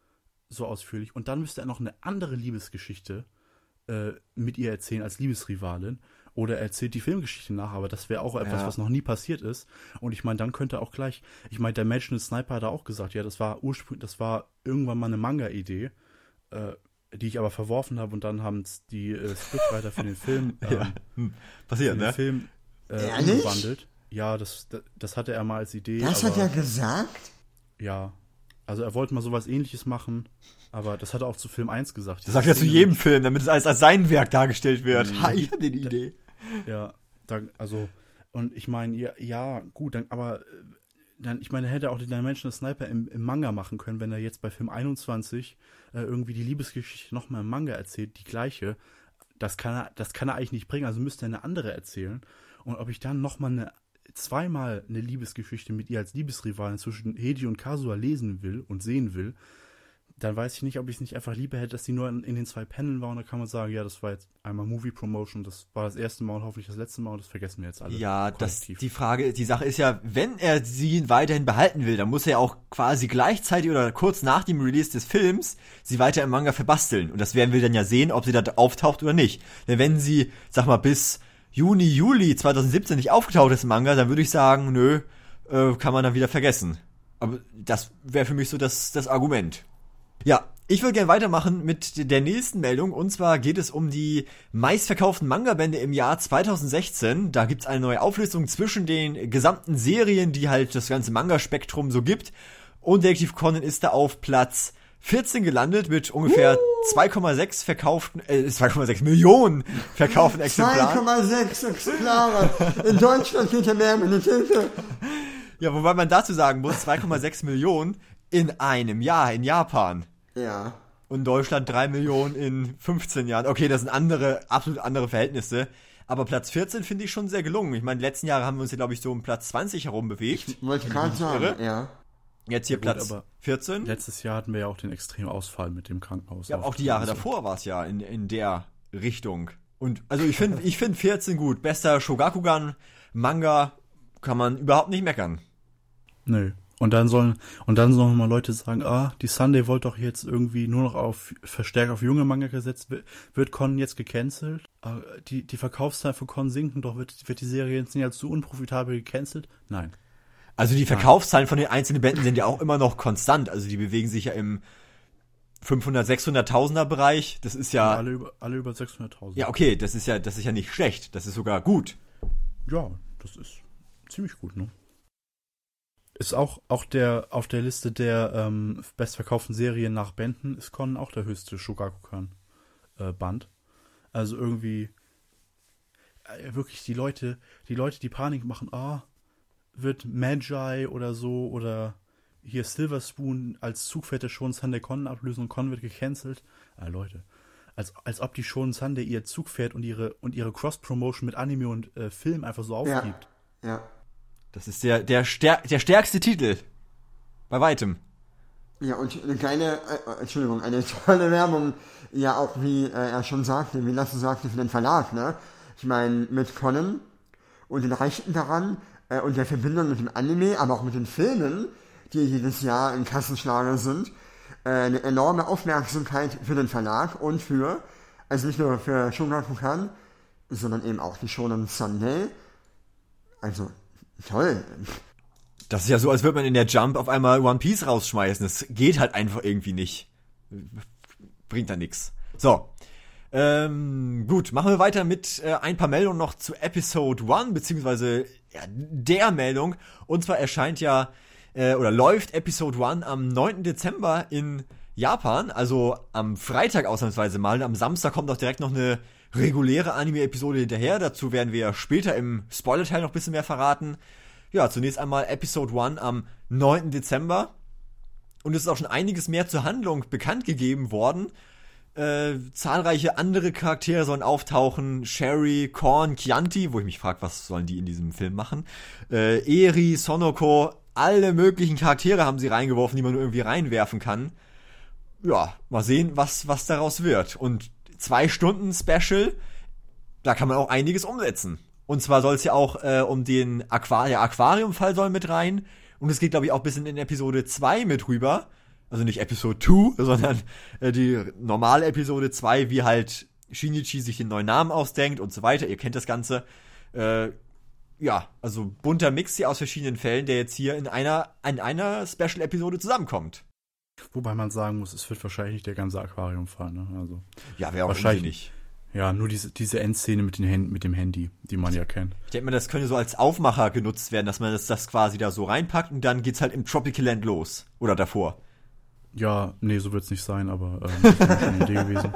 So ausführlich. Und dann müsste er noch eine andere Liebesgeschichte äh, mit ihr erzählen als Liebesrivalin. Oder er erzählt die Filmgeschichte nach, aber das wäre auch etwas, Ja. was noch nie passiert ist. Und ich meine, dann könnte er auch gleich, ich meine, der Dimensional Sniper hat auch gesagt, ja, das war ursprünglich, das war irgendwann mal eine Manga-Idee, äh, die ich aber verworfen habe und dann haben es die äh, Scriptwriter für den Film, ähm, Ja. Hm. Passiert, für den ne? Film äh, Ehrlich? umgewandelt. Ja, das, das, das hatte er mal als Idee. Das aber, hat er gesagt? Ja, also er wollte mal sowas Ähnliches machen, aber das hat er auch zu Film eins gesagt. Das sagt er zu jedem Film, damit es alles als sein Werk dargestellt wird. Mhm. Ha, ich habe die Idee. Ja, da, also, und ich meine, ja, ja, gut, dann, aber, äh, dann, ich meine, er hätte auch den Dimensional Sniper im, im Manga machen können, wenn er jetzt bei Film einundzwanzig äh, irgendwie die Liebesgeschichte nochmal im Manga erzählt, die gleiche. Das kann er, das kann er eigentlich nicht bringen, also müsste er eine andere erzählen. Und ob ich dann nochmal eine, zweimal eine Liebesgeschichte mit ihr als Liebesrivalin zwischen Heiji und Kazuha lesen will und sehen will, dann weiß ich nicht, ob ich es nicht einfach lieber hätte, dass die nur in, in den zwei Paneln war und dann kann man sagen, ja, das war jetzt einmal Movie Promotion, das war das erste Mal und hoffentlich das letzte Mal und das vergessen wir jetzt alle. Ja, das, kollektiv. die Frage, die Sache ist ja, wenn er sie weiterhin behalten will, dann muss er ja auch quasi gleichzeitig oder kurz nach dem Release des Films sie weiter im Manga verbasteln. Und das werden wir dann ja sehen, ob sie da auftaucht oder nicht. Denn wenn sie, sag mal, bis Juni, Juli zwanzig siebzehn nicht aufgetaucht ist im Manga, dann würde ich sagen, nö, äh, kann man dann wieder vergessen. Aber das wäre für mich so das, das Argument. Ja, ich würde gerne weitermachen mit der nächsten Meldung. Und zwar geht es um die meistverkauften Manga-Bände im Jahr zwanzig sechzehn. Da gibt es eine neue Auflistung zwischen den gesamten Serien, die halt das ganze Manga-Spektrum so gibt. Und Detektiv Conan ist da auf Platz vierzehn gelandet mit ungefähr uh. zwei Komma sechs verkauften, äh, zwei Komma sechs Millionen verkauften Exemplaren. zwei Komma sechs Exemplare. In Deutschland geht ja mehr mit Hilfe. Ja, wobei man dazu sagen muss, zwei Komma sechs Millionen in einem Jahr in Japan. Ja. Und Deutschland drei Millionen in fünfzehn Jahren. Okay, das sind andere, absolut andere Verhältnisse. Aber Platz vierzehn finde ich schon sehr gelungen. Ich meine, die letzten Jahre haben wir uns ja, glaube ich, so um Platz zwanzig herum bewegt. Wollte ich gerade sagen, irre. ja. Jetzt hier Ja, gut, Platz aber vierzehn. Letztes Jahr hatten wir ja auch den extremen Ausfall mit dem Krankenhaus. Ja, aber auch die Jahre davor war es ja in, in der Richtung. Und also ich finde ich finde vierzehn gut. Bester Shogakukan Manga kann man überhaupt nicht meckern. Nö. Und dann sollen, und dann sollen mal Leute sagen, ah, die Sunday wollte doch jetzt irgendwie nur noch auf, verstärkt auf junge Manga gesetzt, wird, wird Con jetzt gecancelt? Ah, die, die Verkaufszahlen von Con sinken, doch wird, wird die Serie jetzt nicht als zu unprofitabel gecancelt? Nein. Also die Verkaufszahlen von den einzelnen Bänden sind ja auch immer noch konstant. Also die bewegen sich ja im fünfhundert, sechshunderttausender Bereich. Das ist ja, ja alle über, alle über sechshunderttausend. Ja, okay, das ist ja, das ist ja nicht schlecht. Das ist sogar gut. Ja, das ist ziemlich gut, ne? Ist auch, auch der, auf der Liste der ähm, bestverkauften Serien nach Bänden ist Con auch der höchste Shogakukan. äh, Band. Also irgendwie äh, wirklich die Leute, die Leute, die Panik machen, ah, wird Magi oder so oder hier Silver Spoon als Zugpferd der Shonen Sunday Con ablösen und Con wird gecancelt. Ah, Leute, als, als ob die Shonen Sunday ihr Zugpferd und ihre und ihre Cross-Promotion mit Anime und äh, Film einfach so aufgibt. Ja, ja. Das ist der, der, stär- der stärkste Titel. Bei weitem. Ja, und eine kleine, äh, Entschuldigung, eine tolle Werbung, ja auch wie äh, er schon sagte, wie Lasse sagte, für den Verlag, ne? Ich meine, mit Conan und den Rechten daran äh, und der Verbindung mit dem Anime, aber auch mit den Filmen, die jedes Jahr in Kassenschlager sind, äh, eine enorme Aufmerksamkeit für den Verlag und für, also nicht nur für Shogakukan, sondern eben auch die Shonen Sunday. Also, toll. Das ist ja so, als würde man in der Jump auf einmal One Piece rausschmeißen. Das geht halt einfach irgendwie nicht. Bringt da nix. So. Ähm, gut, machen wir weiter mit äh, ein paar Meldungen noch zu Episode eins, beziehungsweise ja, der Meldung. Und zwar erscheint ja, äh, oder läuft Episode eins am neunten Dezember in Japan, also am Freitag ausnahmsweise mal. Am Samstag kommt auch direkt noch eine reguläre Anime-Episode hinterher. Dazu werden wir ja später im Spoiler-Teil noch ein bisschen mehr verraten. Ja, zunächst einmal Episode eins am neunten Dezember. Und es ist auch schon einiges mehr zur Handlung bekannt gegeben worden. Äh, zahlreiche andere Charaktere sollen auftauchen. Sherry, Korn, Chianti, wo ich mich frage, was sollen die in diesem Film machen? Äh, Eri, Sonoko, alle möglichen Charaktere haben sie reingeworfen, die man nur irgendwie reinwerfen kann. Ja, mal sehen, was, was daraus wird. Und zwei Stunden Special, da kann man auch einiges umsetzen. Und zwar soll es ja auch äh, um den Aquar- der Aquarium-Fall soll mit rein. Und es geht, glaube ich, auch bis in, in Episode zwei mit rüber. Also nicht Episode zwei, sondern äh, die normale Episode zwei, wie halt Shinichi sich den neuen Namen ausdenkt und so weiter. Ihr kennt das Ganze. Äh, ja, also bunter Mix hier aus verschiedenen Fällen, der jetzt hier in einer, in einer Special-Episode zusammenkommt. Wobei man sagen muss, es wird wahrscheinlich nicht der ganze Aquarium-Fall, ne? Also, ja, wäre auch wahrscheinlich nicht. Ja, nur diese, diese Endszene mit, den Händen, mit dem Handy, die man ja kennt. Ich denke mal, das könnte so als Aufmacher genutzt werden, dass man das, das quasi da so reinpackt und dann geht's halt im Tropical Land los. Oder davor. Ja, nee, so wird's nicht sein, aber ähm, das wäre schon eine Idee gewesen.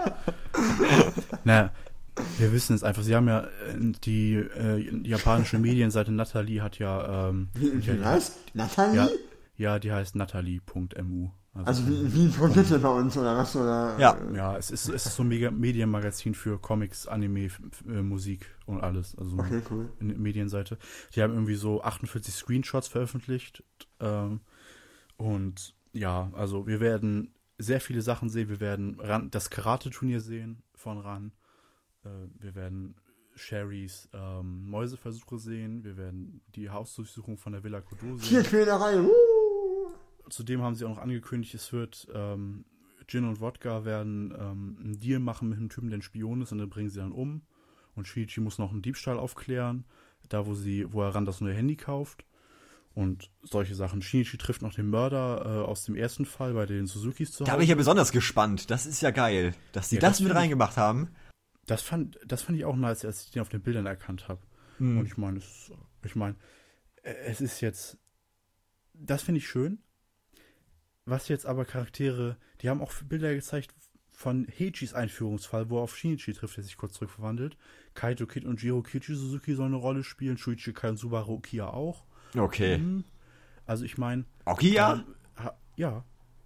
Naja, wir wissen es einfach. Sie haben ja äh, die äh, japanische Medienseite Natalie hat ja ähm, Wie, wie heißt? Natalie? Ja, ja, die heißt natalie punkt mu. Also, also wie, wie Produkte bei uns oder was? Oder, ja. Ja, es ist, es ist so ein Mega- Medienmagazin für Comics, Anime, f- f- äh, Musik und alles. Also okay, cool. eine Medienseite. Die haben irgendwie so achtundvierzig Screenshots veröffentlicht. Ähm, und ja, also wir werden sehr viele Sachen sehen. Wir werden Ran, das Karate-Turnier sehen von Ran. Äh, wir werden Sherrys ähm, Mäuseversuche sehen. Wir werden die Hausdurchsuchung von der Villa Kodo sehen. Tierquälerei, uh! Zudem haben sie auch noch angekündigt, es wird ähm, Gin und Wodka werden ähm, einen Deal machen mit einem Typen, der ein Spion ist, und dann bringen sie dann um. Und Shinichi muss noch einen Diebstahl aufklären, da wo sie, wo er ran das neue Handy kauft. Und solche Sachen. Shinichi trifft noch den Mörder äh, aus dem ersten Fall bei den Suzukis zu Hause. Da bin ich ja besonders gespannt. Das ist ja geil, dass sie Ja, das, das mit find ich- reingemacht haben. Das fand, das fand ich auch nice, als ich den auf den Bildern erkannt habe. Hm. Und ich meine, es, ich meine, äh, es ist jetzt, das finde ich schön. Was jetzt aber Charaktere, die haben auch Bilder gezeigt von Heichis Einführungsfall, wo er auf Shinichi trifft, der sich kurz zurückverwandelt. Kaito Kid und Jiro Kichi Suzuki sollen eine Rolle spielen, Shuichi Kai und Subaru Okiya auch. Okay. Mhm. Also ich meine, Okiya? ähm, ha, ja.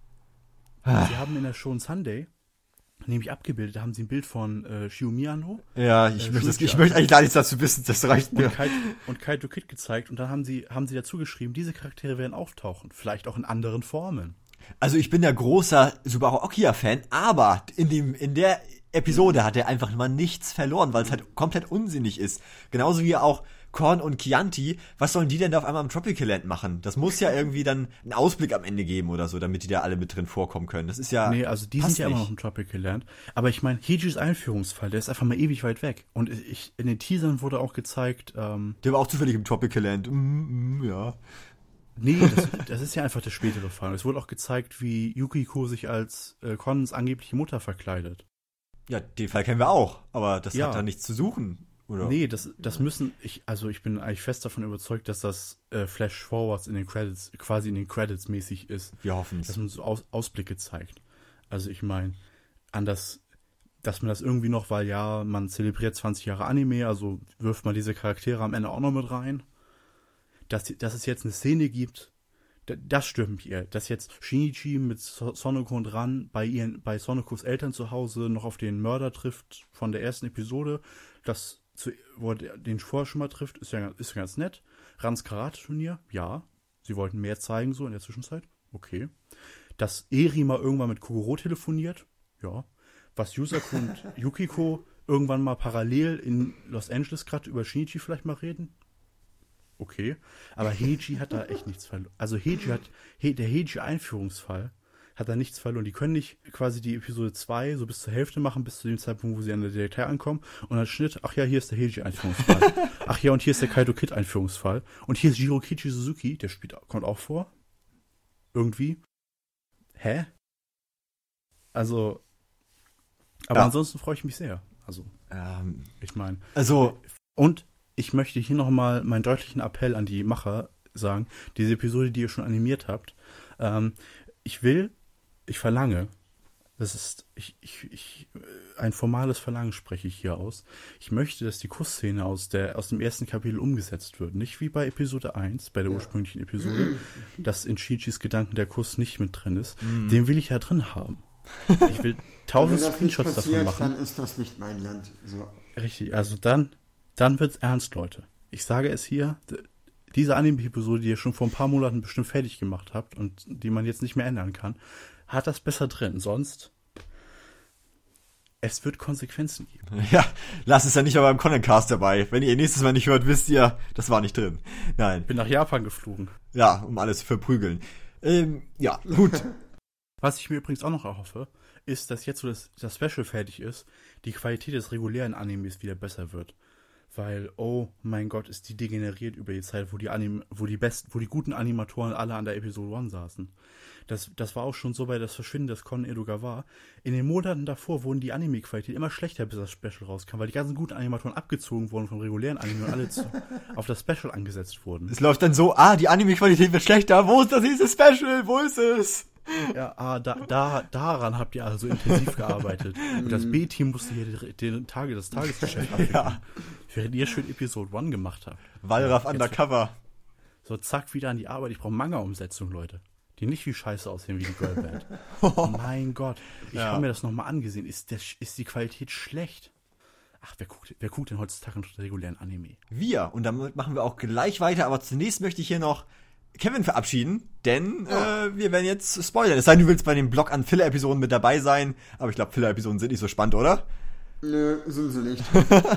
Ah. Sie haben in der Shonen Sunday nämlich abgebildet, da haben sie ein Bild von äh, Shiumiano Ja, ich, Äh, möchte, das, ich Shuichi- möchte eigentlich gar nichts dazu wissen. Das reicht mir. und, Kaito, und Kaito Kid gezeigt und dann haben sie, haben sie dazu geschrieben, diese Charaktere werden auftauchen, vielleicht auch in anderen Formen. Also ich bin ja großer Subaru Okiya-Fan, aber in dem in der Episode hat er einfach mal nichts verloren, weil es halt komplett unsinnig ist. Genauso wie auch Korn und Chianti. Was sollen die denn da auf einmal im Tropical Land machen? Das muss ja irgendwie dann einen Ausblick am Ende geben oder so, damit die da alle mit drin vorkommen können. Das ist ja Nee, also die passt sind ja immer nicht. noch im Tropical Land. Aber ich meine, Heichis Einführungsfall, der ist einfach mal ewig weit weg. Und ich, in den Teasern wurde auch gezeigt, ähm, Der war auch zufällig im Tropical Land. Mm, mm, ja. nee, das, das ist ja einfach der spätere Fall. Es wurde auch gezeigt, wie Yukiko sich als äh, Connens angebliche Mutter verkleidet. Ja, den Fall kennen wir auch, aber das Ja. hat da nichts zu suchen, oder? Nee, das, das müssen, ich, also ich bin eigentlich fest davon überzeugt, dass das äh, Flash-Forwards in den Credits, quasi in den Credits mäßig ist. Wir hoffen Dass es. man so Aus, Ausblicke zeigt. Also ich meine, anders, dass man das irgendwie noch, weil ja, man zelebriert zwanzig Jahre Anime, also wirft man diese Charaktere am Ende auch noch mit rein. Dass, dass es jetzt eine Szene gibt, das stört mich eher. Dass jetzt Shinichi mit Sonoko und Ran bei ihren, bei Sonokos Eltern zu Hause noch auf den Mörder trifft von der ersten Episode, das zu, wo er den vorher schon mal trifft, ist ja, ist ja ganz nett. Rans Karate-Turnier, ja. Sie wollten mehr zeigen so in der Zwischenzeit. Okay. Dass Eri mal irgendwann mit Kogoro telefoniert, ja. Was Yusaku und Yukiko irgendwann mal parallel in Los Angeles gerade über Shinichi vielleicht mal reden, okay. Aber Heiji hat da echt nichts verloren. Also Heiji hat, He, der Heiji-Einführungsfall hat da nichts verloren. Die können nicht quasi die Episode zwei so bis zur Hälfte machen, bis zu dem Zeitpunkt, wo sie an der Datei ankommen. Und dann Schnitt, ach ja, hier ist der Heiji-Einführungsfall. Ach ja, und hier ist der Kaito Kid-Einführungsfall. Und hier ist Jirokichi Suzuki, der spielt, kommt auch vor. Irgendwie. Hä? Also, aber ja. ansonsten freue ich mich sehr. Also, ähm, ich meine. Also, und ich möchte hier nochmal meinen deutlichen Appell an die Macher sagen, diese Episode, die ihr schon animiert habt, ähm, ich will, ich verlange, das ist, ich, ich, ich, ein formales Verlangen spreche ich hier aus, ich möchte, dass die Kussszene aus der, aus dem ersten Kapitel umgesetzt wird. Nicht wie bei Episode eins, bei der ursprünglichen Episode, dass in Shinichis Gedanken der Kuss nicht mit drin ist. Mhm. Den will ich ja drin haben. Ich will tausend Screenshots davon machen. Dann ist das nicht mein Land. So. Richtig, also dann Dann wird's ernst, Leute. Ich sage es hier, diese Anime-Episode, die ihr schon vor ein paar Monaten bestimmt fertig gemacht habt und die man jetzt nicht mehr ändern kann, hat das besser drin. Sonst, es wird Konsequenzen geben. Ja, lasst es ja nicht aber beim Content-Cast dabei. Wenn ihr nächstes Mal nicht hört, wisst ihr, das war nicht drin. Nein. Bin nach Japan geflogen. Ja, um alles zu verprügeln. Ähm, ja, gut. Was ich mir übrigens auch noch erhoffe, ist, dass jetzt, wo das, das Special fertig ist, die Qualität des regulären Animes wieder besser wird. Weil, oh mein Gott, ist die degeneriert über die Zeit, wo die Anim, wo die besten, wo die guten Animatoren alle an der Episode eins saßen. Das, das war auch schon so bei das Verschwinden des Kon Edogawa. In den Monaten davor wurden die Anime-Qualität immer schlechter, bis das Special rauskam, weil die ganzen guten Animatoren abgezogen wurden vom regulären Anime und alle zu, auf das Special angesetzt wurden. Es läuft dann so, ah, die Anime-Qualität wird schlechter, wo ist das nächste Special, wo ist es? Ja, ah, da, da, daran habt ihr also intensiv gearbeitet. Und das B-Team musste hier den, den Tage, das Tagesgeschäft abwickeln. Ja. Während ihr schön Episode eins gemacht habt. Wallraff ja, undercover. So, zack, wieder an die Arbeit. Ich brauche Manga-Umsetzung, Leute. Die nicht wie scheiße aussehen wie die Girlband. Oh mein Gott. Ich ja. habe mir das nochmal angesehen. Ist, das, ist die Qualität schlecht? Ach, wer guckt, wer guckt denn heutzutage noch den regulären Anime? Wir. Und damit machen wir auch gleich weiter. Aber zunächst möchte ich hier noch Kevin verabschieden, denn oh. äh, wir werden jetzt spoilern. Es sei denn, du willst bei dem Blog an Filler-Episoden mit dabei sein, aber ich glaube, Filler-Episoden sind nicht so spannend, oder? Nö, sind sie nicht.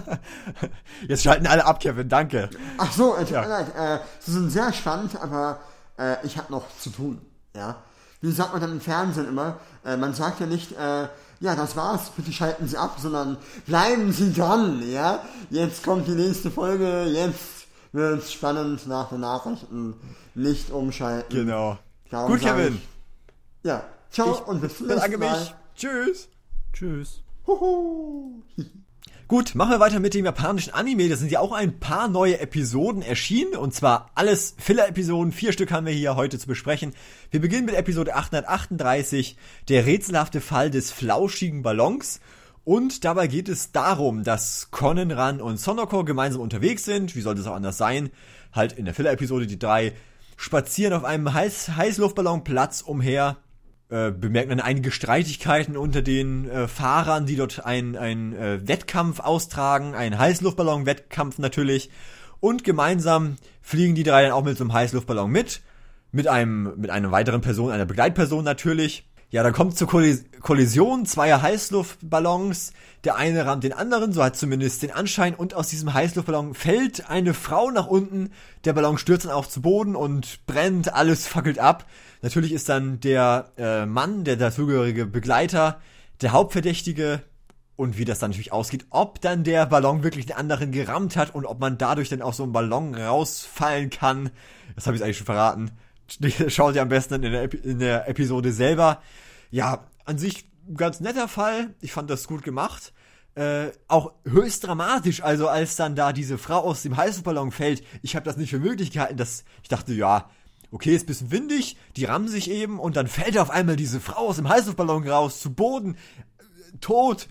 Jetzt schalten alle ab, Kevin, danke. Ach so, tut mir leid. Äh, sie sind sehr spannend, aber äh, ich habe noch zu tun. Ja. Wie sagt man dann im Fernsehen immer? Äh, man sagt ja nicht, äh, ja, das war's, bitte schalten Sie ab, sondern bleiben Sie dran, ja? Jetzt kommt die nächste Folge, jetzt wird's spannend nach den Nachrichten. Nicht umschalten. Genau. Darum gut, Kevin. Ich, ja, ciao ich und bis zum nächsten Mal. Mich. Tschüss. Tschüss. Huhu. Gut, machen wir weiter mit dem japanischen Anime. Da sind ja auch ein paar neue Episoden erschienen. Und zwar alles Filler-Episoden. Vier Stück haben wir hier heute zu besprechen. Wir beginnen mit Episode achthundertachtunddreißig. Der rätselhafte Fall des flauschigen Ballons. Und dabei geht es darum, dass Konnen, Ran und Sonoko gemeinsam unterwegs sind. Wie sollte es auch anders sein? Halt in der Filler-Episode die drei spazieren auf einem Heiß- Heißluftballonplatz umher, äh, bemerken dann einige Streitigkeiten unter den äh, Fahrern, die dort einen äh, Wettkampf austragen, einen Heißluftballon-Wettkampf natürlich, und gemeinsam fliegen die drei dann auch mit so einem Heißluftballon mit, mit einem mit einer weiteren Person, einer Begleitperson natürlich. Ja, dann kommt zur Kollis- Kollision zweier Heißluftballons. Der eine rammt den anderen, so hat zumindest den Anschein. Und aus diesem Heißluftballon fällt eine Frau nach unten. Der Ballon stürzt dann auch zu Boden und brennt, alles fackelt ab. Natürlich ist dann der äh, Mann, der dazugehörige Begleiter, der Hauptverdächtige. Und wie das dann natürlich ausgeht, ob dann der Ballon wirklich den anderen gerammt hat und ob man dadurch dann aus so einem Ballon rausfallen kann. Das habe ich eigentlich schon verraten. Schaut ihr am besten in der, Epi- in der Episode selber. Ja, an sich ganz netter Fall. Ich fand das gut gemacht. Äh, auch höchst dramatisch, also als dann da diese Frau aus dem Heißluftballon fällt. Ich habe das nicht für möglich gehalten. Dass ich dachte, ja, okay, ist ein bisschen windig, die rammen sich eben und dann fällt auf einmal diese Frau aus dem Heißluftballon raus, zu Boden, äh, tot.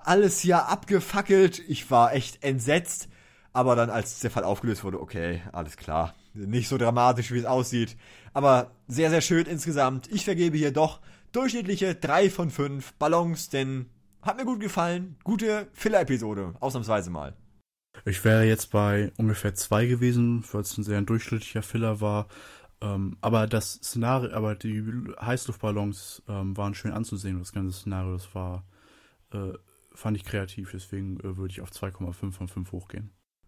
alles hier abgefackelt. Ich war echt entsetzt. Aber dann, als der Fall aufgelöst wurde, okay, alles klar. Nicht so dramatisch, wie es aussieht. Aber sehr, sehr schön insgesamt. Ich vergebe hier doch durchschnittliche drei von fünf Ballons, denn hat mir gut gefallen. Gute Filler-Episode, ausnahmsweise mal. Ich wäre jetzt bei ungefähr zwei gewesen, weil es ein sehr durchschnittlicher Filler war. Ähm, aber das Szenario, aber die Heißluftballons ähm, waren schön anzusehen. Das ganze Szenario, das war, äh, fand ich kreativ. Deswegen äh, würde ich auf zwei Komma fünf von fünf hochgehen.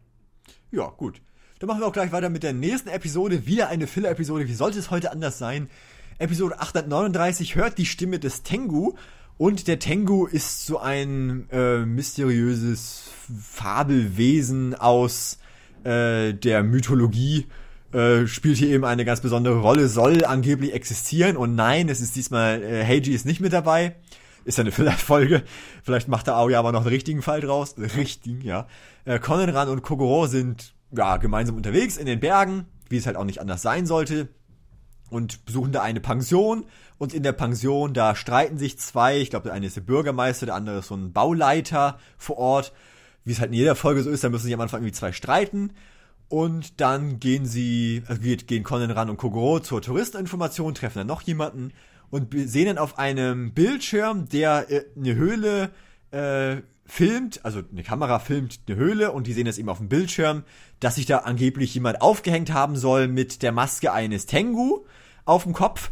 Ja, gut. Dann machen wir auch gleich weiter mit der nächsten Episode. Wieder eine Filler-Episode. Wie sollte es heute anders sein? Episode achthundertneununddreißig hört die Stimme des Tengu. Und der Tengu ist so ein äh, mysteriöses Fabelwesen aus äh, der Mythologie. Äh, spielt hier eben eine ganz besondere Rolle. Soll angeblich existieren. Und nein, es ist diesmal, äh, Heiji ist nicht mit dabei. Ist ja eine Filler-Folge. Vielleicht macht der Aoya aber noch einen richtigen Fall draus. Richtigen, ja. Äh, Konoran und Kogoro sind ja gemeinsam unterwegs in den Bergen, wie es halt auch nicht anders sein sollte. Und besuchen da eine Pension. Und in der Pension, da streiten sich zwei. Ich glaube, der eine ist der Bürgermeister, der andere ist so ein Bauleiter vor Ort. Wie es halt in jeder Folge so ist, da müssen sich am Anfang irgendwie zwei streiten. Und dann gehen sie, also gehen Konoran und Kogoro zur Touristeninformation, treffen dann noch jemanden. Und sehen dann auf einem Bildschirm, der äh, eine Höhle äh, filmt, also eine Kamera filmt eine Höhle und die sehen das eben auf dem Bildschirm, dass sich da angeblich jemand aufgehängt haben soll mit der Maske eines Tengu auf dem Kopf.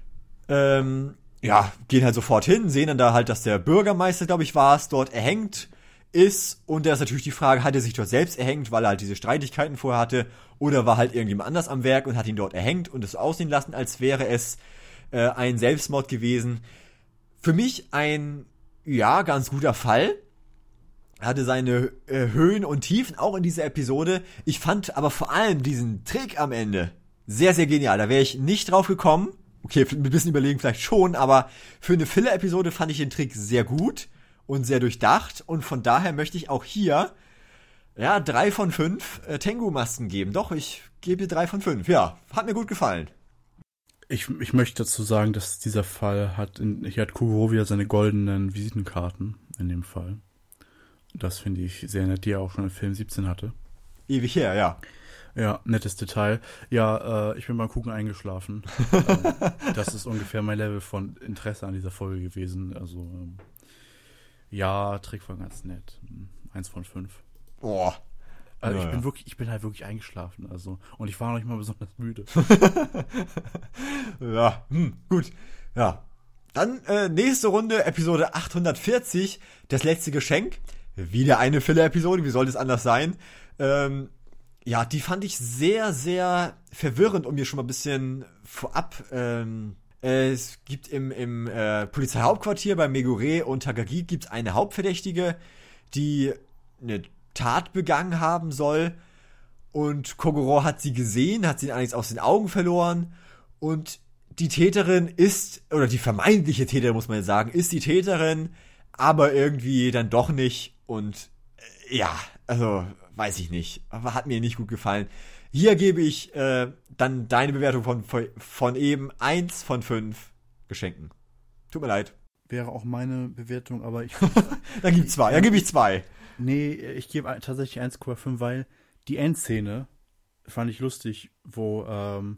Ähm, ja, gehen halt sofort hin, sehen dann da halt, dass der Bürgermeister, glaube ich, war es, dort erhängt ist. Und da ist natürlich die Frage, hat er sich dort selbst erhängt, weil er halt diese Streitigkeiten vorher hatte, oder war halt irgendjemand anders am Werk und hat ihn dort erhängt und es aussehen lassen, als wäre es äh, ein Selbstmord gewesen. Für mich ein, ja, ganz guter Fall. Er hatte seine äh, Höhen und Tiefen auch in dieser Episode. Ich fand aber vor allem diesen Trick am Ende sehr, sehr genial. Da wäre ich nicht drauf gekommen. Okay, mit ein bisschen überlegen vielleicht schon, aber für eine Filler-Episode fand ich den Trick sehr gut und sehr durchdacht. Und von daher möchte ich auch hier, ja, drei von fünf äh, Tengu-Masken geben. Doch, ich gebe drei von fünf. Ja, hat mir gut gefallen. Ich, ich möchte dazu sagen, dass dieser Fall hat, in, hier hat Kogoro wieder seine goldenen Visitenkarten in dem Fall. Das finde ich sehr nett, die er auch schon im Film siebzehn hatte. Ewig her, ja. Ja, nettes Detail. Ja, äh, ich bin beim Gucken eingeschlafen. ähm, das ist ungefähr mein Level von Interesse an dieser Folge gewesen. Also, ähm, ja, Trick war ganz nett. Eins von fünf. Boah. Also ja, ich bin ja. wirklich, ich bin halt wirklich eingeschlafen. Also, und ich war noch nicht mal besonders müde. Ja, hm, gut. Ja. Dann äh, nächste Runde, Episode achthundertvierzig, das letzte Geschenk. Wieder eine Filler-Episode, wie soll das anders sein? Ähm, ja, die fand ich sehr, sehr verwirrend, um mir schon mal ein bisschen vorab. Ähm, äh, es gibt im, im äh, Polizeihauptquartier bei Megure und Takagi gibt's eine Hauptverdächtige, die eine Tat begangen haben soll. Und Kogoro hat sie gesehen, hat sie allerdings aus den Augen verloren. Und die Täterin ist, oder die vermeintliche Täterin, muss man jetzt sagen, ist die Täterin, aber irgendwie dann doch nicht. Und äh, ja, also weiß ich nicht. Aber hat mir nicht gut gefallen. Hier gebe ich äh, dann deine Bewertung von, von eben eins von fünf Geschenken. Tut mir leid. Wäre auch meine Bewertung, aber ich... Dann gibt's zwei. Dann gebe ich zwei. Nee, ich gebe tatsächlich eins Komma fünf, weil die Endszene fand ich lustig, wo ähm,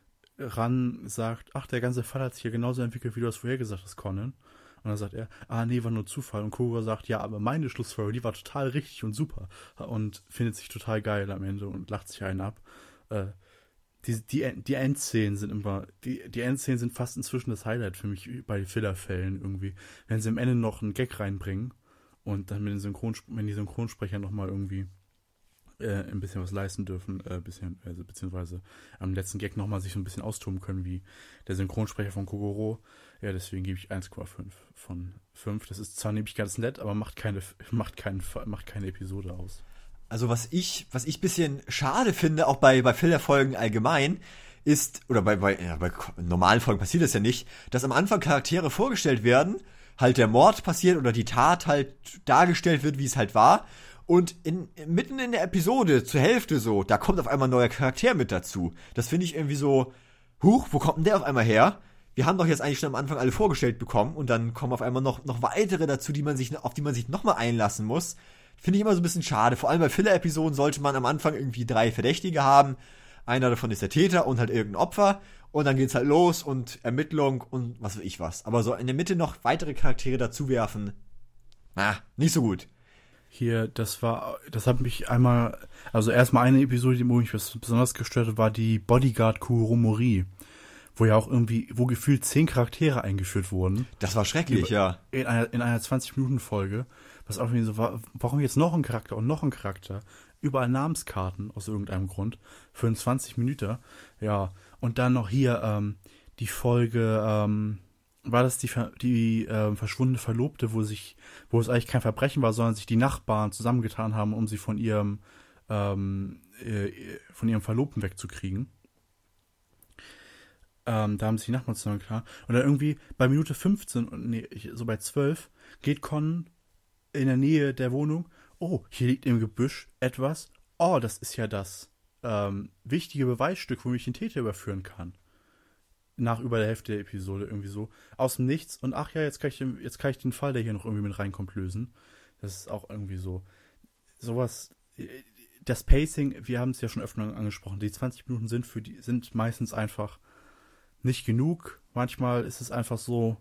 Ran sagt, ach, der ganze Fall hat sich ja genauso entwickelt, wie du das vorher gesagt hast, Conan. Und dann sagt er, ah, nee, war nur Zufall. Und Kogoro sagt, ja, aber meine Schlussfolgerung, die war total richtig und super. Und findet sich total geil am Ende und lacht sich einen ab. Äh, die, die, die Endszenen sind immer, die, die Endszenen sind fast inzwischen das Highlight für mich bei Filler-Fällen irgendwie. Wenn sie am Ende noch einen Gag reinbringen und dann mit den Synchronsp- wenn die Synchronsprecher nochmal irgendwie äh, ein bisschen was leisten dürfen, äh, bisschen, also beziehungsweise am letzten Gag nochmal sich so ein bisschen austoben können, wie der Synchronsprecher von Kogoro. Ja, deswegen gebe ich eins Komma fünf von fünf. Das ist zwar nämlich ganz nett, aber macht keine, macht keinen, macht keine Episode aus. Also was ich, was ich bisschen schade finde, auch bei, bei Filler-Folgen allgemein, ist, oder bei, bei, ja, bei normalen Folgen passiert das ja nicht, dass am Anfang Charaktere vorgestellt werden, halt der Mord passiert oder die Tat halt dargestellt wird, wie es halt war. Und in, mitten in der Episode, zur Hälfte so, da kommt auf einmal ein neuer Charakter mit dazu. Das finde ich irgendwie so, huch, wo kommt denn der auf einmal her? Wir wir haben doch jetzt eigentlich schon am Anfang alle vorgestellt bekommen und dann kommen auf einmal noch, noch weitere dazu, die man sich, auf die man sich nochmal einlassen muss. Finde ich immer so ein bisschen schade. Vor allem bei Filler-Episoden sollte man am Anfang irgendwie drei Verdächtige haben. Einer davon ist der Täter und halt irgendein Opfer. Und dann geht's halt los und Ermittlung und was weiß ich was. Aber so in der Mitte noch weitere Charaktere dazu werfen, na, nicht so gut. Hier, das war, das hat mich einmal, also erstmal eine Episode, die mich besonders gestört hat, war die Bodyguard Kuromori, wo ja auch irgendwie, wo gefühlt zehn Charaktere eingeführt wurden. Das war schrecklich, Über, ja. In einer, in einer zwanzig-Minuten-Folge, was auch irgendwie so war, warum jetzt noch ein Charakter und noch ein Charakter? Überall Namenskarten aus irgendeinem Grund für einen zwanzig Minuten, ja. Und dann noch hier ähm, die Folge, ähm, war das die, die äh, verschwundene Verlobte, wo sich, wo es eigentlich kein Verbrechen war, sondern sich die Nachbarn zusammengetan haben, um sie von ihrem, ähm, äh, von ihrem Verlobten wegzukriegen. Ähm, da haben sich die Nachbarn zusammengetan. Und dann irgendwie bei Minute fünfzehn, nee, so bei zwölf, geht Con in der Nähe der Wohnung. Oh, hier liegt im Gebüsch etwas. Oh, das ist ja das ähm, wichtige Beweisstück, womit ich den Täter überführen kann. Nach über der Hälfte der Episode irgendwie so. Aus dem Nichts. Und ach ja, jetzt kann ich den, jetzt kann ich den Fall, der hier noch irgendwie mit reinkommt, lösen. Das ist auch irgendwie so. Sowas. Das Pacing, wir haben es ja schon öfter angesprochen. Die zwanzig Minuten sind für die, sind meistens einfach nicht genug. Manchmal ist es einfach so,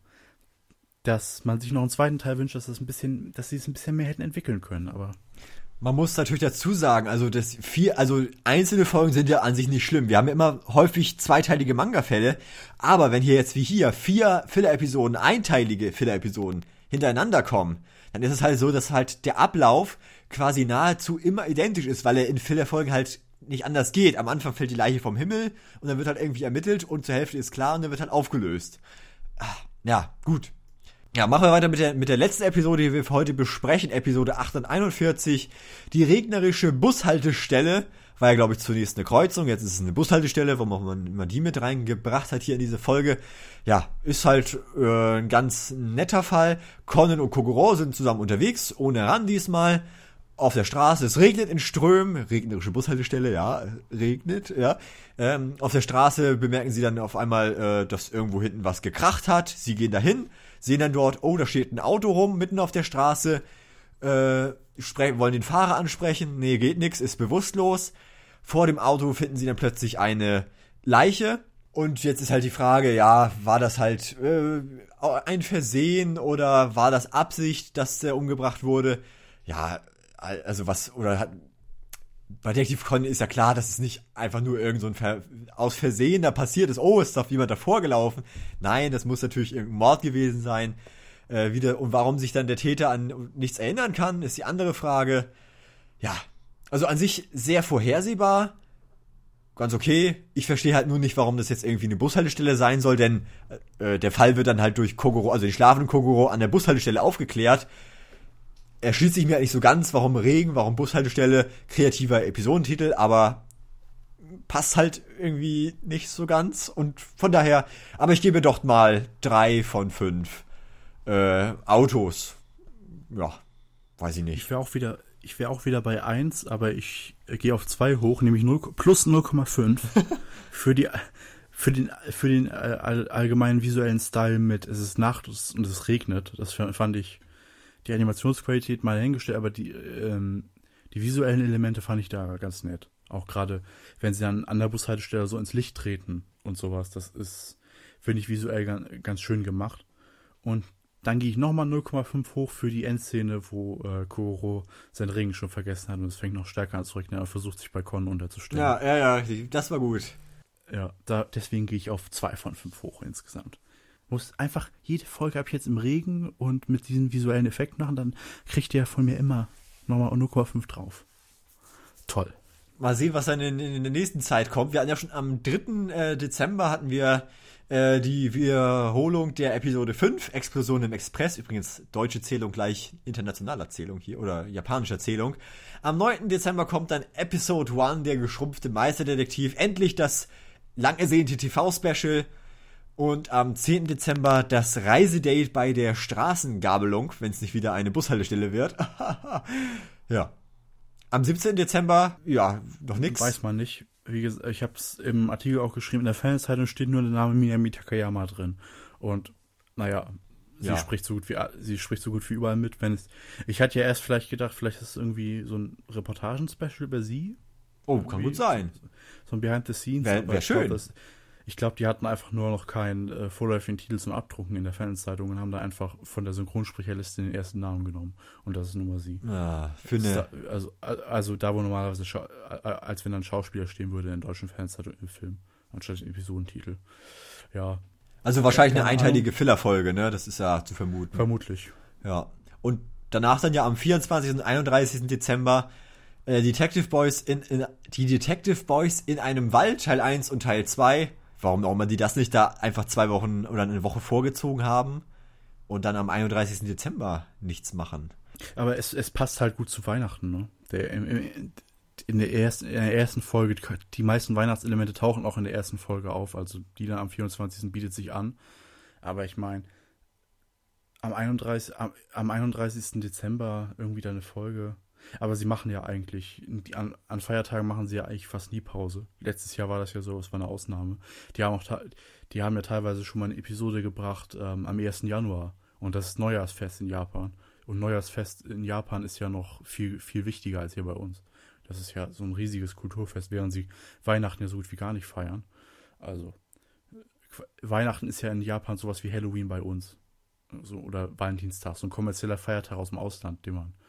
dass man sich noch einen zweiten Teil wünscht, dass es ein bisschen, dass sie es ein bisschen mehr hätten entwickeln können, aber. Man muss natürlich dazu sagen, also das vier, also einzelne Folgen sind ja an sich nicht schlimm. Wir haben ja immer häufig zweiteilige Manga-Fälle, aber wenn hier jetzt wie hier vier Filler-Episoden, einteilige Filler-Episoden hintereinander kommen, dann ist es halt so, dass halt der Ablauf quasi nahezu immer identisch ist, weil er in Filler-Folgen halt nicht anders geht. Am Anfang fällt die Leiche vom Himmel und dann wird halt irgendwie ermittelt und zur Hälfte ist klar und dann wird halt aufgelöst. Ja, gut. Ja, machen wir weiter mit der, mit der letzten Episode, die wir für heute besprechen, Episode achthunderteinundvierzig, die regnerische Bushaltestelle, war ja, glaube ich, zunächst eine Kreuzung, jetzt ist es eine Bushaltestelle, warum man immer die mit reingebracht hat hier in diese Folge. Ja, ist halt äh, ein ganz netter Fall. Conan und Kogoro sind zusammen unterwegs, ohne Ran diesmal, auf der Straße, es regnet in Strömen, regnerische Bushaltestelle, ja, regnet, ja. Ähm, auf der Straße bemerken sie dann auf einmal, äh, dass irgendwo hinten was gekracht hat, sie gehen dahin, sehen dann dort, oh, da steht ein Auto rum, mitten auf der Straße, äh, spre- wollen den Fahrer ansprechen, nee, geht nix, ist bewusstlos. Vor dem Auto finden sie dann plötzlich eine Leiche und jetzt ist halt die Frage, ja, war das halt äh, ein Versehen oder war das Absicht, dass der umgebracht wurde? Ja, also was, oder hat, bei Detektiv Conan ist ja klar, dass es nicht einfach nur irgend so ein Ver- aus Versehen da passiert ist, oh, ist doch jemand davor gelaufen. Nein, das muss natürlich irgendein Mord gewesen sein. Äh, wieder, und warum sich dann der Täter an nichts erinnern kann, ist die andere Frage. Ja, also an sich sehr vorhersehbar. Ganz okay. Ich verstehe halt nur nicht, warum das jetzt irgendwie eine Bushaltestelle sein soll, denn äh, der Fall wird dann halt durch Kogoro, also den schlafenden Kogoro an der Bushaltestelle aufgeklärt. Erschließt sich mir halt nicht so ganz, warum Regen, warum Bushaltestelle, kreativer Episodentitel, aber passt halt irgendwie nicht so ganz und von daher, aber ich gebe doch mal drei von fünf äh, Autos. Ja, weiß ich nicht. Ich wäre auch wieder, ich wäre auch wieder bei eins, aber ich äh, gehe auf zwei hoch, nämlich null, plus null Komma fünf für die, für den, für den äh, all, allgemeinen visuellen Style mit, es ist Nacht und es regnet, das fand ich, die Animationsqualität mal hingestellt, aber die, ähm, die visuellen Elemente fand ich da ganz nett. Auch gerade, wenn sie dann an der Bushaltestelle so ins Licht treten und sowas. Das ist, finde ich, visuell ganz, ganz schön gemacht. Und dann gehe ich nochmal null Komma fünf hoch für die Endszene, wo äh, Kogoro seinen Ring schon vergessen hat und es fängt noch stärker an zu regnen. Er versucht sich bei Conan unterzustellen. Ja, ja, ja, das war gut. Ja, da, deswegen gehe ich auf zwei von fünf hoch insgesamt. Muss einfach jede Folge ab jetzt im Regen und mit diesen visuellen Effekten machen, dann kriegt ihr von mir immer nochmal null Komma fünf drauf. Toll. Mal sehen, was dann in, in der nächsten Zeit kommt. Wir hatten ja schon am dritten Äh, Dezember hatten wir äh, die Wiederholung der Episode fünf, Explosion im Express. Übrigens deutsche Zählung gleich internationaler Zählung hier oder japanischer Zählung. Am neunten Dezember kommt dann Episode eins, der geschrumpfte Meisterdetektiv. Endlich das lang ersehnte T V-Special. Und am zehnten Dezember das Reisedate bei der Straßengabelung, wenn es nicht wieder eine Bushaltestelle wird. Ja. Am siebzehnten Dezember, ja, noch nix. Weiß man nicht. wie gesagt, ich habe es im Artikel auch geschrieben, in der Fanzeitung steht nur der Name Minami Takayama drin. Und naja, sie Ja. spricht so gut wie sie spricht so gut wie überall mit, wenn es. Ich hatte ja erst vielleicht gedacht, vielleicht ist es irgendwie so ein Reportagen-Special über sie. Oh, Irgendwie. kann gut sein. So ein Behind the Scenes. Wär- aber wär ich glaub, schön. das- Ich glaube, die hatten einfach nur noch keinen äh, vorläufigen Titel zum Abdrucken in der Fanzeitung und haben da einfach von der Synchronsprecherliste den ersten Namen genommen. Und das ist nun mal sie. Ja, für Das ist eine, da, also, also da, wo normalerweise, Schau, äh, als wenn dann ein Schauspieler stehen würde in der deutschen Fanzeitung im Film, anstatt im Episodentitel. Ja, also wahrscheinlich eine keine einteilige Filler-Folge, ne? Das ist ja zu vermuten. vermutlich. Ja. Und danach dann ja am vierundzwanzigsten und einunddreißigsten Dezember äh, Detective Boys in, in die Detective Boys in einem Wald, Teil eins und Teil zwei. Warum auch immer die das nicht da einfach zwei Wochen oder eine Woche vorgezogen haben und dann am einunddreißigsten Dezember nichts machen. Aber es, es passt halt gut zu Weihnachten, ne? Der, im, im, in, der ersten, in der ersten Folge, die meisten Weihnachtselemente tauchen auch in der ersten Folge auf, also die dann am vierundzwanzigsten bietet sich an. Aber ich meine, am, einunddreißigsten am, am einunddreißigsten Dezember irgendwie da eine Folge. Aber sie machen ja eigentlich, die, an, an Feiertagen machen sie ja eigentlich fast nie Pause. Letztes Jahr war das ja so, es war eine Ausnahme. Die haben auch, die haben ja teilweise schon mal eine Episode gebracht ähm, am ersten Januar. Und das ist Neujahrsfest in Japan. Und Neujahrsfest in Japan ist ja noch viel, viel wichtiger als hier bei uns. Das ist ja so ein riesiges Kulturfest, während sie Weihnachten ja so gut wie gar nicht feiern. Also, Weihnachten ist ja in Japan sowas wie Halloween bei uns. So, oder Valentinstag, so ein kommerzieller Feiertag aus dem Ausland, den man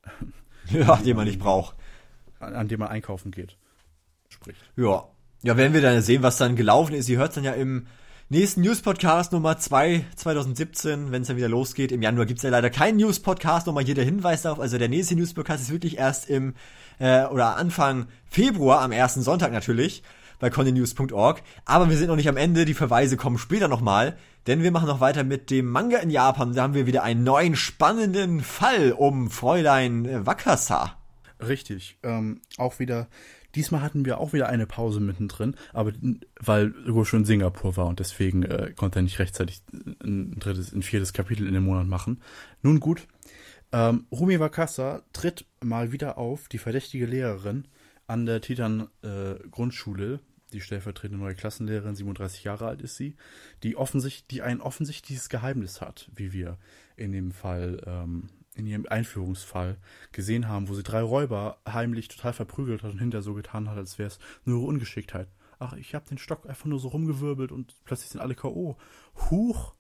Ja, den man nicht braucht. an, an dem man einkaufen geht, spricht. Ja. Ja, werden wir dann sehen, was dann gelaufen ist. Ihr hört dann ja im nächsten News-Podcast Nummer zwei zwanzig siebzehn, wenn es dann wieder losgeht. Im Januar gibt's ja leider keinen News-Podcast, nochmal hier der Hinweis darauf. Also der nächste News-Podcast ist wirklich erst im, äh, oder Anfang Februar, am ersten Sonntag natürlich, bei connynews punkt org. Aber wir sind noch nicht am Ende, die Verweise kommen später nochmal, denn wir machen noch weiter mit dem Manga in Japan. Da haben wir wieder einen neuen spannenden Fall um Fräulein Wakasa. Richtig. Ähm, auch wieder, diesmal hatten wir auch wieder eine Pause mittendrin, aber weil Hugo schon in Singapur war und deswegen äh, konnte er nicht rechtzeitig ein drittes, ein viertes Kapitel in dem Monat machen. Nun gut. Ähm, Rumi Wakasa tritt mal wieder auf, die verdächtige Lehrerin an der Titan äh, Grundschule, die stellvertretende neue Klassenlehrerin, siebenunddreißig Jahre alt ist sie, die offensichtlich, die ein offensichtliches Geheimnis hat, wie wir in dem Fall, ähm, in ihrem Einführungsfall gesehen haben, wo sie drei Räuber heimlich total verprügelt hat und hinterher so getan hat, als wäre es nur Ungeschicktheit. Ach, ich habe den Stock einfach nur so rumgewirbelt und plötzlich sind alle K O. Huch!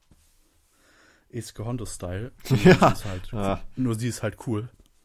Ist Hondo-Style. Ja. Halt, Ja. Nur sie ist halt cool.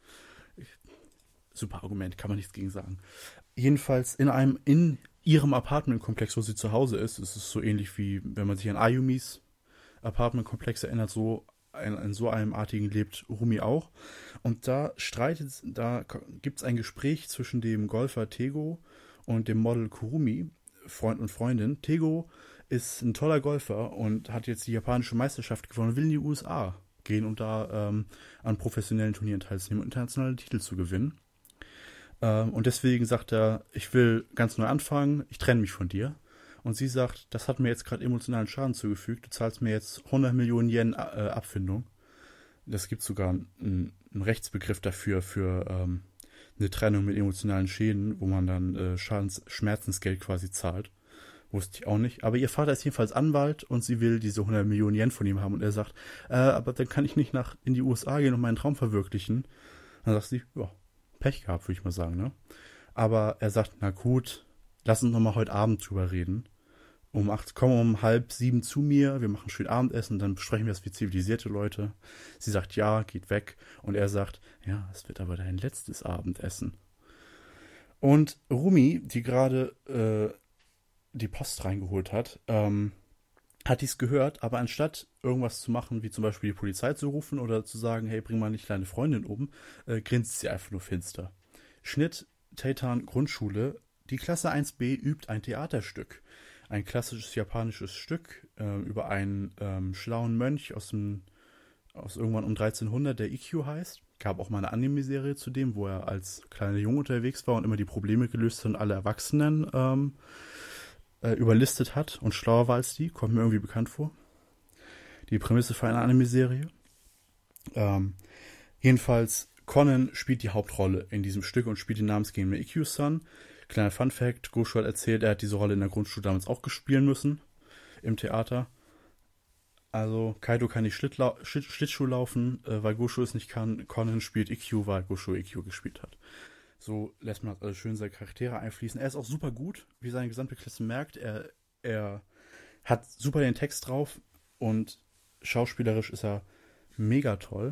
Super Argument, kann man nichts gegen sagen. Jedenfalls in einem, in ihrem Apartmentkomplex, wo sie zu Hause ist, ist es so ähnlich wie, wenn man sich an Ayumis Apartmentkomplex erinnert, so in, in so einem artigen lebt Rumi auch. Und da streitet, da gibt es ein Gespräch zwischen dem Golfer Tego und dem Model Kurumi, Freund und Freundin. Tego ist ein toller Golfer und hat jetzt die japanische Meisterschaft gewonnen und will in die U S A gehen, um da ähm, an professionellen Turnieren teilzunehmen und internationale Titel zu gewinnen. Ähm, und deswegen sagt er, ich will ganz neu anfangen, ich trenne mich von dir. Und sie sagt, das hat mir jetzt gerade emotionalen Schaden zugefügt, du zahlst mir jetzt hundert Millionen Yen äh, Abfindung. Das gibt sogar einen, einen Rechtsbegriff dafür, für ähm, eine Trennung mit emotionalen Schäden, wo man dann äh, Schadens-, Schmerzensgeld quasi zahlt. Wusste ich auch nicht. Aber ihr Vater ist jedenfalls Anwalt und sie will diese hundert Millionen Yen von ihm haben. Und er sagt, äh, aber dann kann ich nicht nach in die U S A gehen und meinen Traum verwirklichen. Dann sagt sie, ja, Pech gehabt, würde ich mal sagen, ne? Aber er sagt, na gut, lass uns nochmal heute Abend drüber reden. Um acht, komm um halb sieben zu mir, wir machen schön Abendessen, dann besprechen wir das wie zivilisierte Leute. Sie sagt ja, geht weg. Und er sagt, ja, es wird aber dein letztes Abendessen. Und Rumi, die gerade äh, die Post reingeholt hat, ähm, hat dies gehört, aber anstatt irgendwas zu machen, wie zum Beispiel die Polizei zu rufen oder zu sagen, hey, bring mal nicht deine Freundin um, äh, grinst sie einfach nur finster. Schnitt, Titan Grundschule, die Klasse eins b übt ein Theaterstück. Ein klassisches japanisches Stück äh, über einen ähm, schlauen Mönch aus, dem, aus irgendwann um dreizehnhundert, der Ikkyu heißt. Gab auch mal eine Anime-Serie zu dem, wo er als kleiner Junge unterwegs war und immer die Probleme gelöst hat und alle Erwachsenen ähm, äh, überlistet hat und schlauer war als die. Kommt mir irgendwie bekannt vor. Die Prämisse für eine Anime-Serie. Ähm, jedenfalls, Conan spielt die Hauptrolle in diesem Stück und spielt den namensgebenden Ikkyu-san. Kleiner Fun-Fact, Gosho hat erzählt, er hat diese Rolle in der Grundschule damals auch gespielen müssen, im Theater. Also Kaido kann nicht Schlittla- Schlitt- Schlittschuh laufen, äh, weil Gosho es nicht kann. Conan spielt Ikkyu, weil Gosho Ikkyu gespielt hat. So lässt man das alles schön seine Charaktere einfließen. Er ist auch super gut, wie seine gesamte Klasse merkt. Er, er hat super den Text drauf und schauspielerisch ist er mega toll.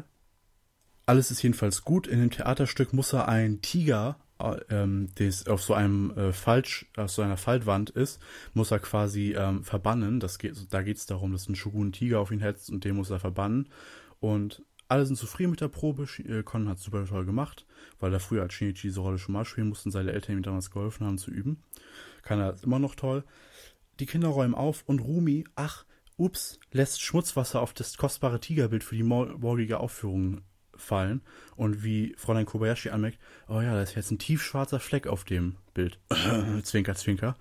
Alles ist jedenfalls gut. In dem Theaterstück muss er ein Tiger, äh, ähm, das auf so einem äh, Falsch, auf so einer Faltwand ist, muss er quasi ähm, verbannen. Das geht, da geht es darum, dass ein Shogun einen Tiger auf ihn hetzt und den muss er verbannen. Und alle sind zufrieden mit der Probe. Äh, Conan hat es super toll gemacht, weil er früher als Shinichi diese Rolle schon mal spielen musste und seine Eltern ihm damals geholfen haben zu üben. Kann er immer noch toll. Die Kinder räumen auf und Rumi, ach, ups, lässt Schmutzwasser auf das kostbare Tigerbild für die morgige Aufführung fallen. Und wie Fräulein Kobayashi anmerkt, oh ja, da ist jetzt ein tiefschwarzer Fleck auf dem Bild. Zwinker, zwinker.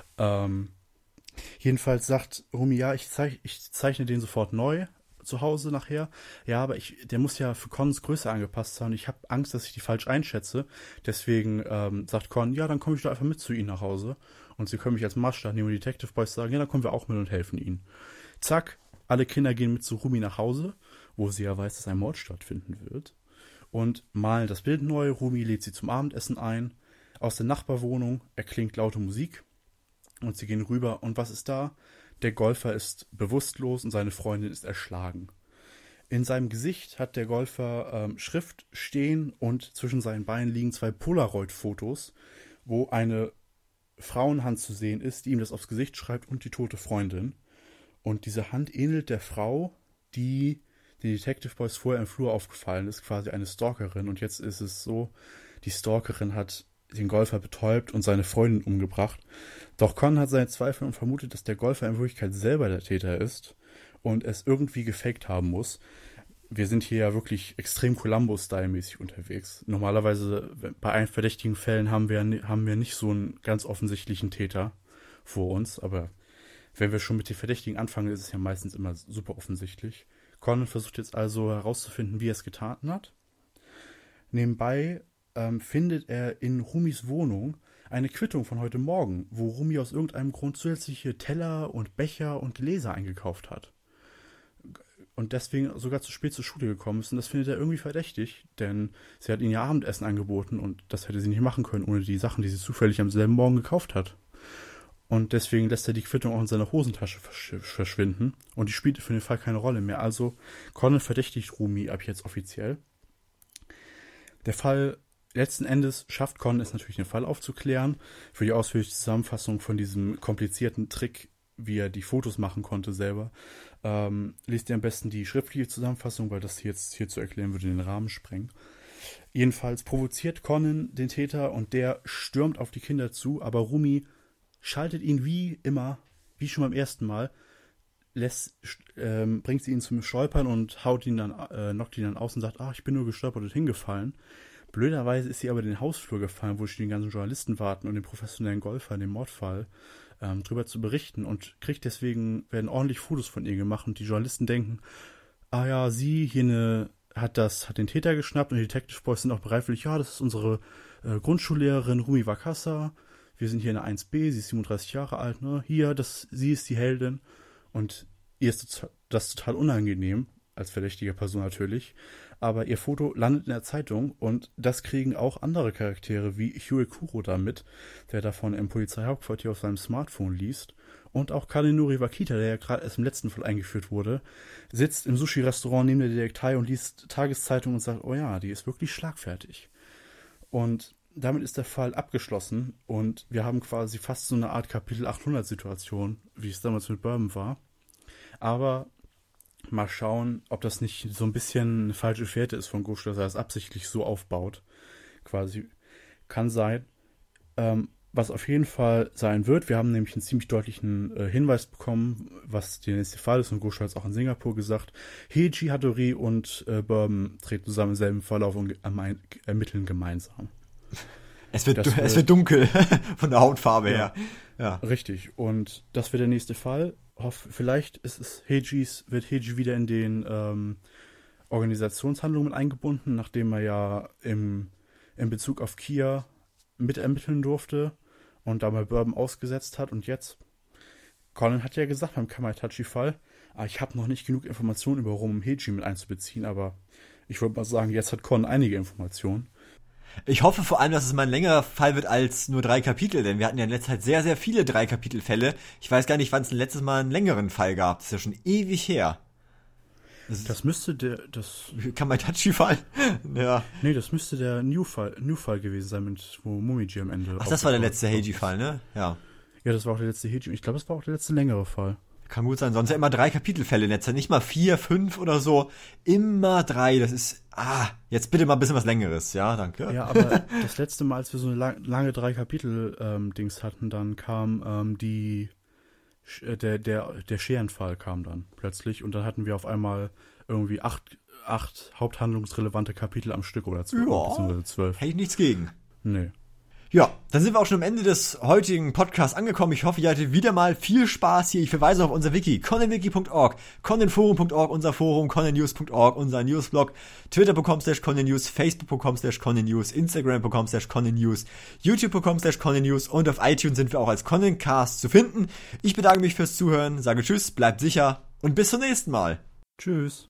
Ähm, jedenfalls sagt Rumi, ja, ich, zeich, ich zeichne den sofort neu zu Hause nachher. Ja, aber ich, der muss ja für Cons Größe angepasst sein. Ich habe Angst, dass ich die falsch einschätze. Deswegen ähm, sagt Con, ja, dann komme ich doch einfach mit zu Ihnen nach Hause. Und Sie können mich als Maßstab nehmen. Und die Detective Boys sagen, ja, dann kommen wir auch mit und helfen Ihnen. Zack, alle Kinder gehen mit zu Rumi nach Hause, wo sie ja weiß, dass ein Mord stattfinden wird. Und malen das Bild neu. Rumi lädt sie zum Abendessen ein. Aus der Nachbarwohnung erklingt laute Musik. Und sie gehen rüber. Und was ist da? Der Golfer ist bewusstlos und seine Freundin ist erschlagen. In seinem Gesicht hat der Golfer ähm, Schrift stehen und zwischen seinen Beinen liegen zwei Polaroid-Fotos, wo eine Frauenhand zu sehen ist, die ihm das aufs Gesicht schreibt und die tote Freundin. Und diese Hand ähnelt der Frau, die den Detective Boys vorher im Flur aufgefallen ist, quasi eine Stalkerin. Und jetzt ist es so, die Stalkerin hat den Golfer betäubt und seine Freundin umgebracht. Doch Con hat seine Zweifel und vermutet, dass der Golfer in Wirklichkeit selber der Täter ist und es irgendwie gefaked haben muss. Wir sind hier ja wirklich extrem Columbo-Style-mäßig unterwegs. Normalerweise bei allen verdächtigen Fällen haben wir, haben wir nicht so einen ganz offensichtlichen Täter vor uns, aber wenn wir schon mit den Verdächtigen anfangen, ist es ja meistens immer super offensichtlich. Conan versucht jetzt also herauszufinden, wie er es getan hat. Nebenbei ähm, findet er in Rumis Wohnung eine Quittung von heute Morgen, wo Rumi aus irgendeinem Grund zusätzliche Teller und Becher und Gläser eingekauft hat. Und deswegen sogar zu spät zur Schule gekommen ist. Und das findet er irgendwie verdächtig, denn sie hat ihnen ja Abendessen angeboten und das hätte sie nicht machen können, ohne die Sachen, die sie zufällig am selben Morgen gekauft hat. Und deswegen lässt er die Quittung auch in seiner Hosentasche versch- verschwinden. Und die spielt für den Fall keine Rolle mehr. Also Conan verdächtigt Rumi ab jetzt offiziell. Der Fall, letzten Endes schafft Conan es natürlich, den Fall aufzuklären. Für die ausführliche Zusammenfassung von diesem komplizierten Trick, wie er die Fotos machen konnte selber, ähm, liest ihr am besten die schriftliche Zusammenfassung, weil das jetzt hier zu erklären würde den Rahmen sprengen. Jedenfalls provoziert Conan den Täter und der stürmt auf die Kinder zu, aber Rumi schaltet ihn wie immer, wie schon beim ersten Mal, lässt, ähm, bringt sie ihn zum Stolpern und haut ihn dann, äh, knockt ihn dann aus und sagt, ach, ich bin nur gestolpert und hingefallen. Blöderweise ist sie aber in den Hausflur gefallen, wo die ganzen Journalisten warten und den professionellen Golfer in dem Mordfall ähm, drüber zu berichten und kriegt deswegen, werden ordentlich Fotos von ihr gemacht und die Journalisten denken, ah ja, sie hier eine, hat das, hat den Täter geschnappt und die Detective Boys sind auch bereitwillig, ja, das ist unsere äh, Grundschullehrerin Rumi Wakasa. Wir sind hier in der eins B, sie ist siebenunddreißig Jahre alt, ne? Hier, das, sie ist die Heldin. Und ihr ist das total unangenehm, als verdächtige Person natürlich. Aber ihr Foto landet in der Zeitung und das kriegen auch andere Charaktere wie Huey Kuro damit, der davon im Polizeihauptquartier auf seinem Smartphone liest. Und auch Kadenori Wakita, der ja gerade erst im letzten Fall eingeführt wurde, sitzt im Sushi-Restaurant neben der Detektei und liest Tageszeitung und sagt, oh ja, die ist wirklich schlagfertig. Und damit ist der Fall abgeschlossen und wir haben quasi fast so eine Art Kapitel achthundert-Situation, wie es damals mit Bourbon war. Aber mal schauen, ob das nicht so ein bisschen eine falsche Fährte ist von Gosho, dass er es absichtlich so aufbaut. Quasi kann sein. Ähm, was auf jeden Fall sein wird, wir haben nämlich einen ziemlich deutlichen äh, Hinweis bekommen, was der nächste Fall ist und Gosho hat es auch in Singapur gesagt. Heiji, Hattori und äh, Bourbon treten zusammen im selben Fall auf und ermitteln gemeinsam. Es wird, Das es wird- wird dunkel von der Hautfarbe Ja. her. Ja. Richtig. Und das wird der nächste Fall. Hoff, vielleicht ist es Heijis, wird Heiji wieder in den ähm, Organisationshandlungen eingebunden, nachdem er ja im, in Bezug auf Kia mitermitteln durfte. und dabei Bourbon ausgesetzt hat. Und jetzt, Colin hat ja gesagt beim Kamaitachi-Fall, ah, ich habe noch nicht genug Informationen über Rom und Heiji mit einzubeziehen, aber ich würde mal sagen, jetzt hat Colin einige Informationen. Ich hoffe vor allem, dass es mal ein längerer Fall wird als nur drei Kapitel, denn wir hatten ja in letzter Zeit sehr, sehr viele Drei-Kapitel-Fälle. Ich weiß gar nicht, wann es ein letztes Mal einen längeren Fall gab. Das ist ja schon ewig her. Das, das müsste der, das... Kamaitachi-Fall? Ja. Nee, das müsste der New-Fall, New-Fall gewesen sein, mit, wo Momiji am Ende... Ach, das war der letzte Heiji-Fall, ne? Ja. Ja, das war auch der letzte Heiji. Ich glaube, das war auch der letzte längere Fall. Kann gut sein, sonst ja immer drei Kapitelfälle in letzter Zeit, nicht mal vier, fünf oder so. Immer drei, das ist, ah, jetzt bitte mal ein bisschen was Längeres, ja, danke. Ja, aber das letzte Mal, als wir so eine lang, lange drei Kapitel-Dings ähm, hatten, dann kam ähm, die, äh, der, der, der Scherenfall kam dann plötzlich und dann hatten wir auf einmal irgendwie acht, acht haupthandlungsrelevante Kapitel am Stück oder zwölf, ja, beziehungsweise zwölf. Hätte ich nichts gegen. Nee. Ja, dann sind wir auch schon am Ende des heutigen Podcasts angekommen. Ich hoffe, ihr hattet wieder mal viel Spaß hier. Ich verweise auf unser Wiki, conanwiki punkt org, conanforum punkt org, unser Forum, conannews punkt org, unser Newsblog, twitter punkt com slash conannews, facebook punkt com slash conannews, instagram punkt com slash conannews, youtube punkt com slash conannews und auf iTunes sind wir auch als Conancast zu finden. Ich bedanke mich fürs Zuhören, sage Tschüss, bleibt sicher und bis zum nächsten Mal. Tschüss.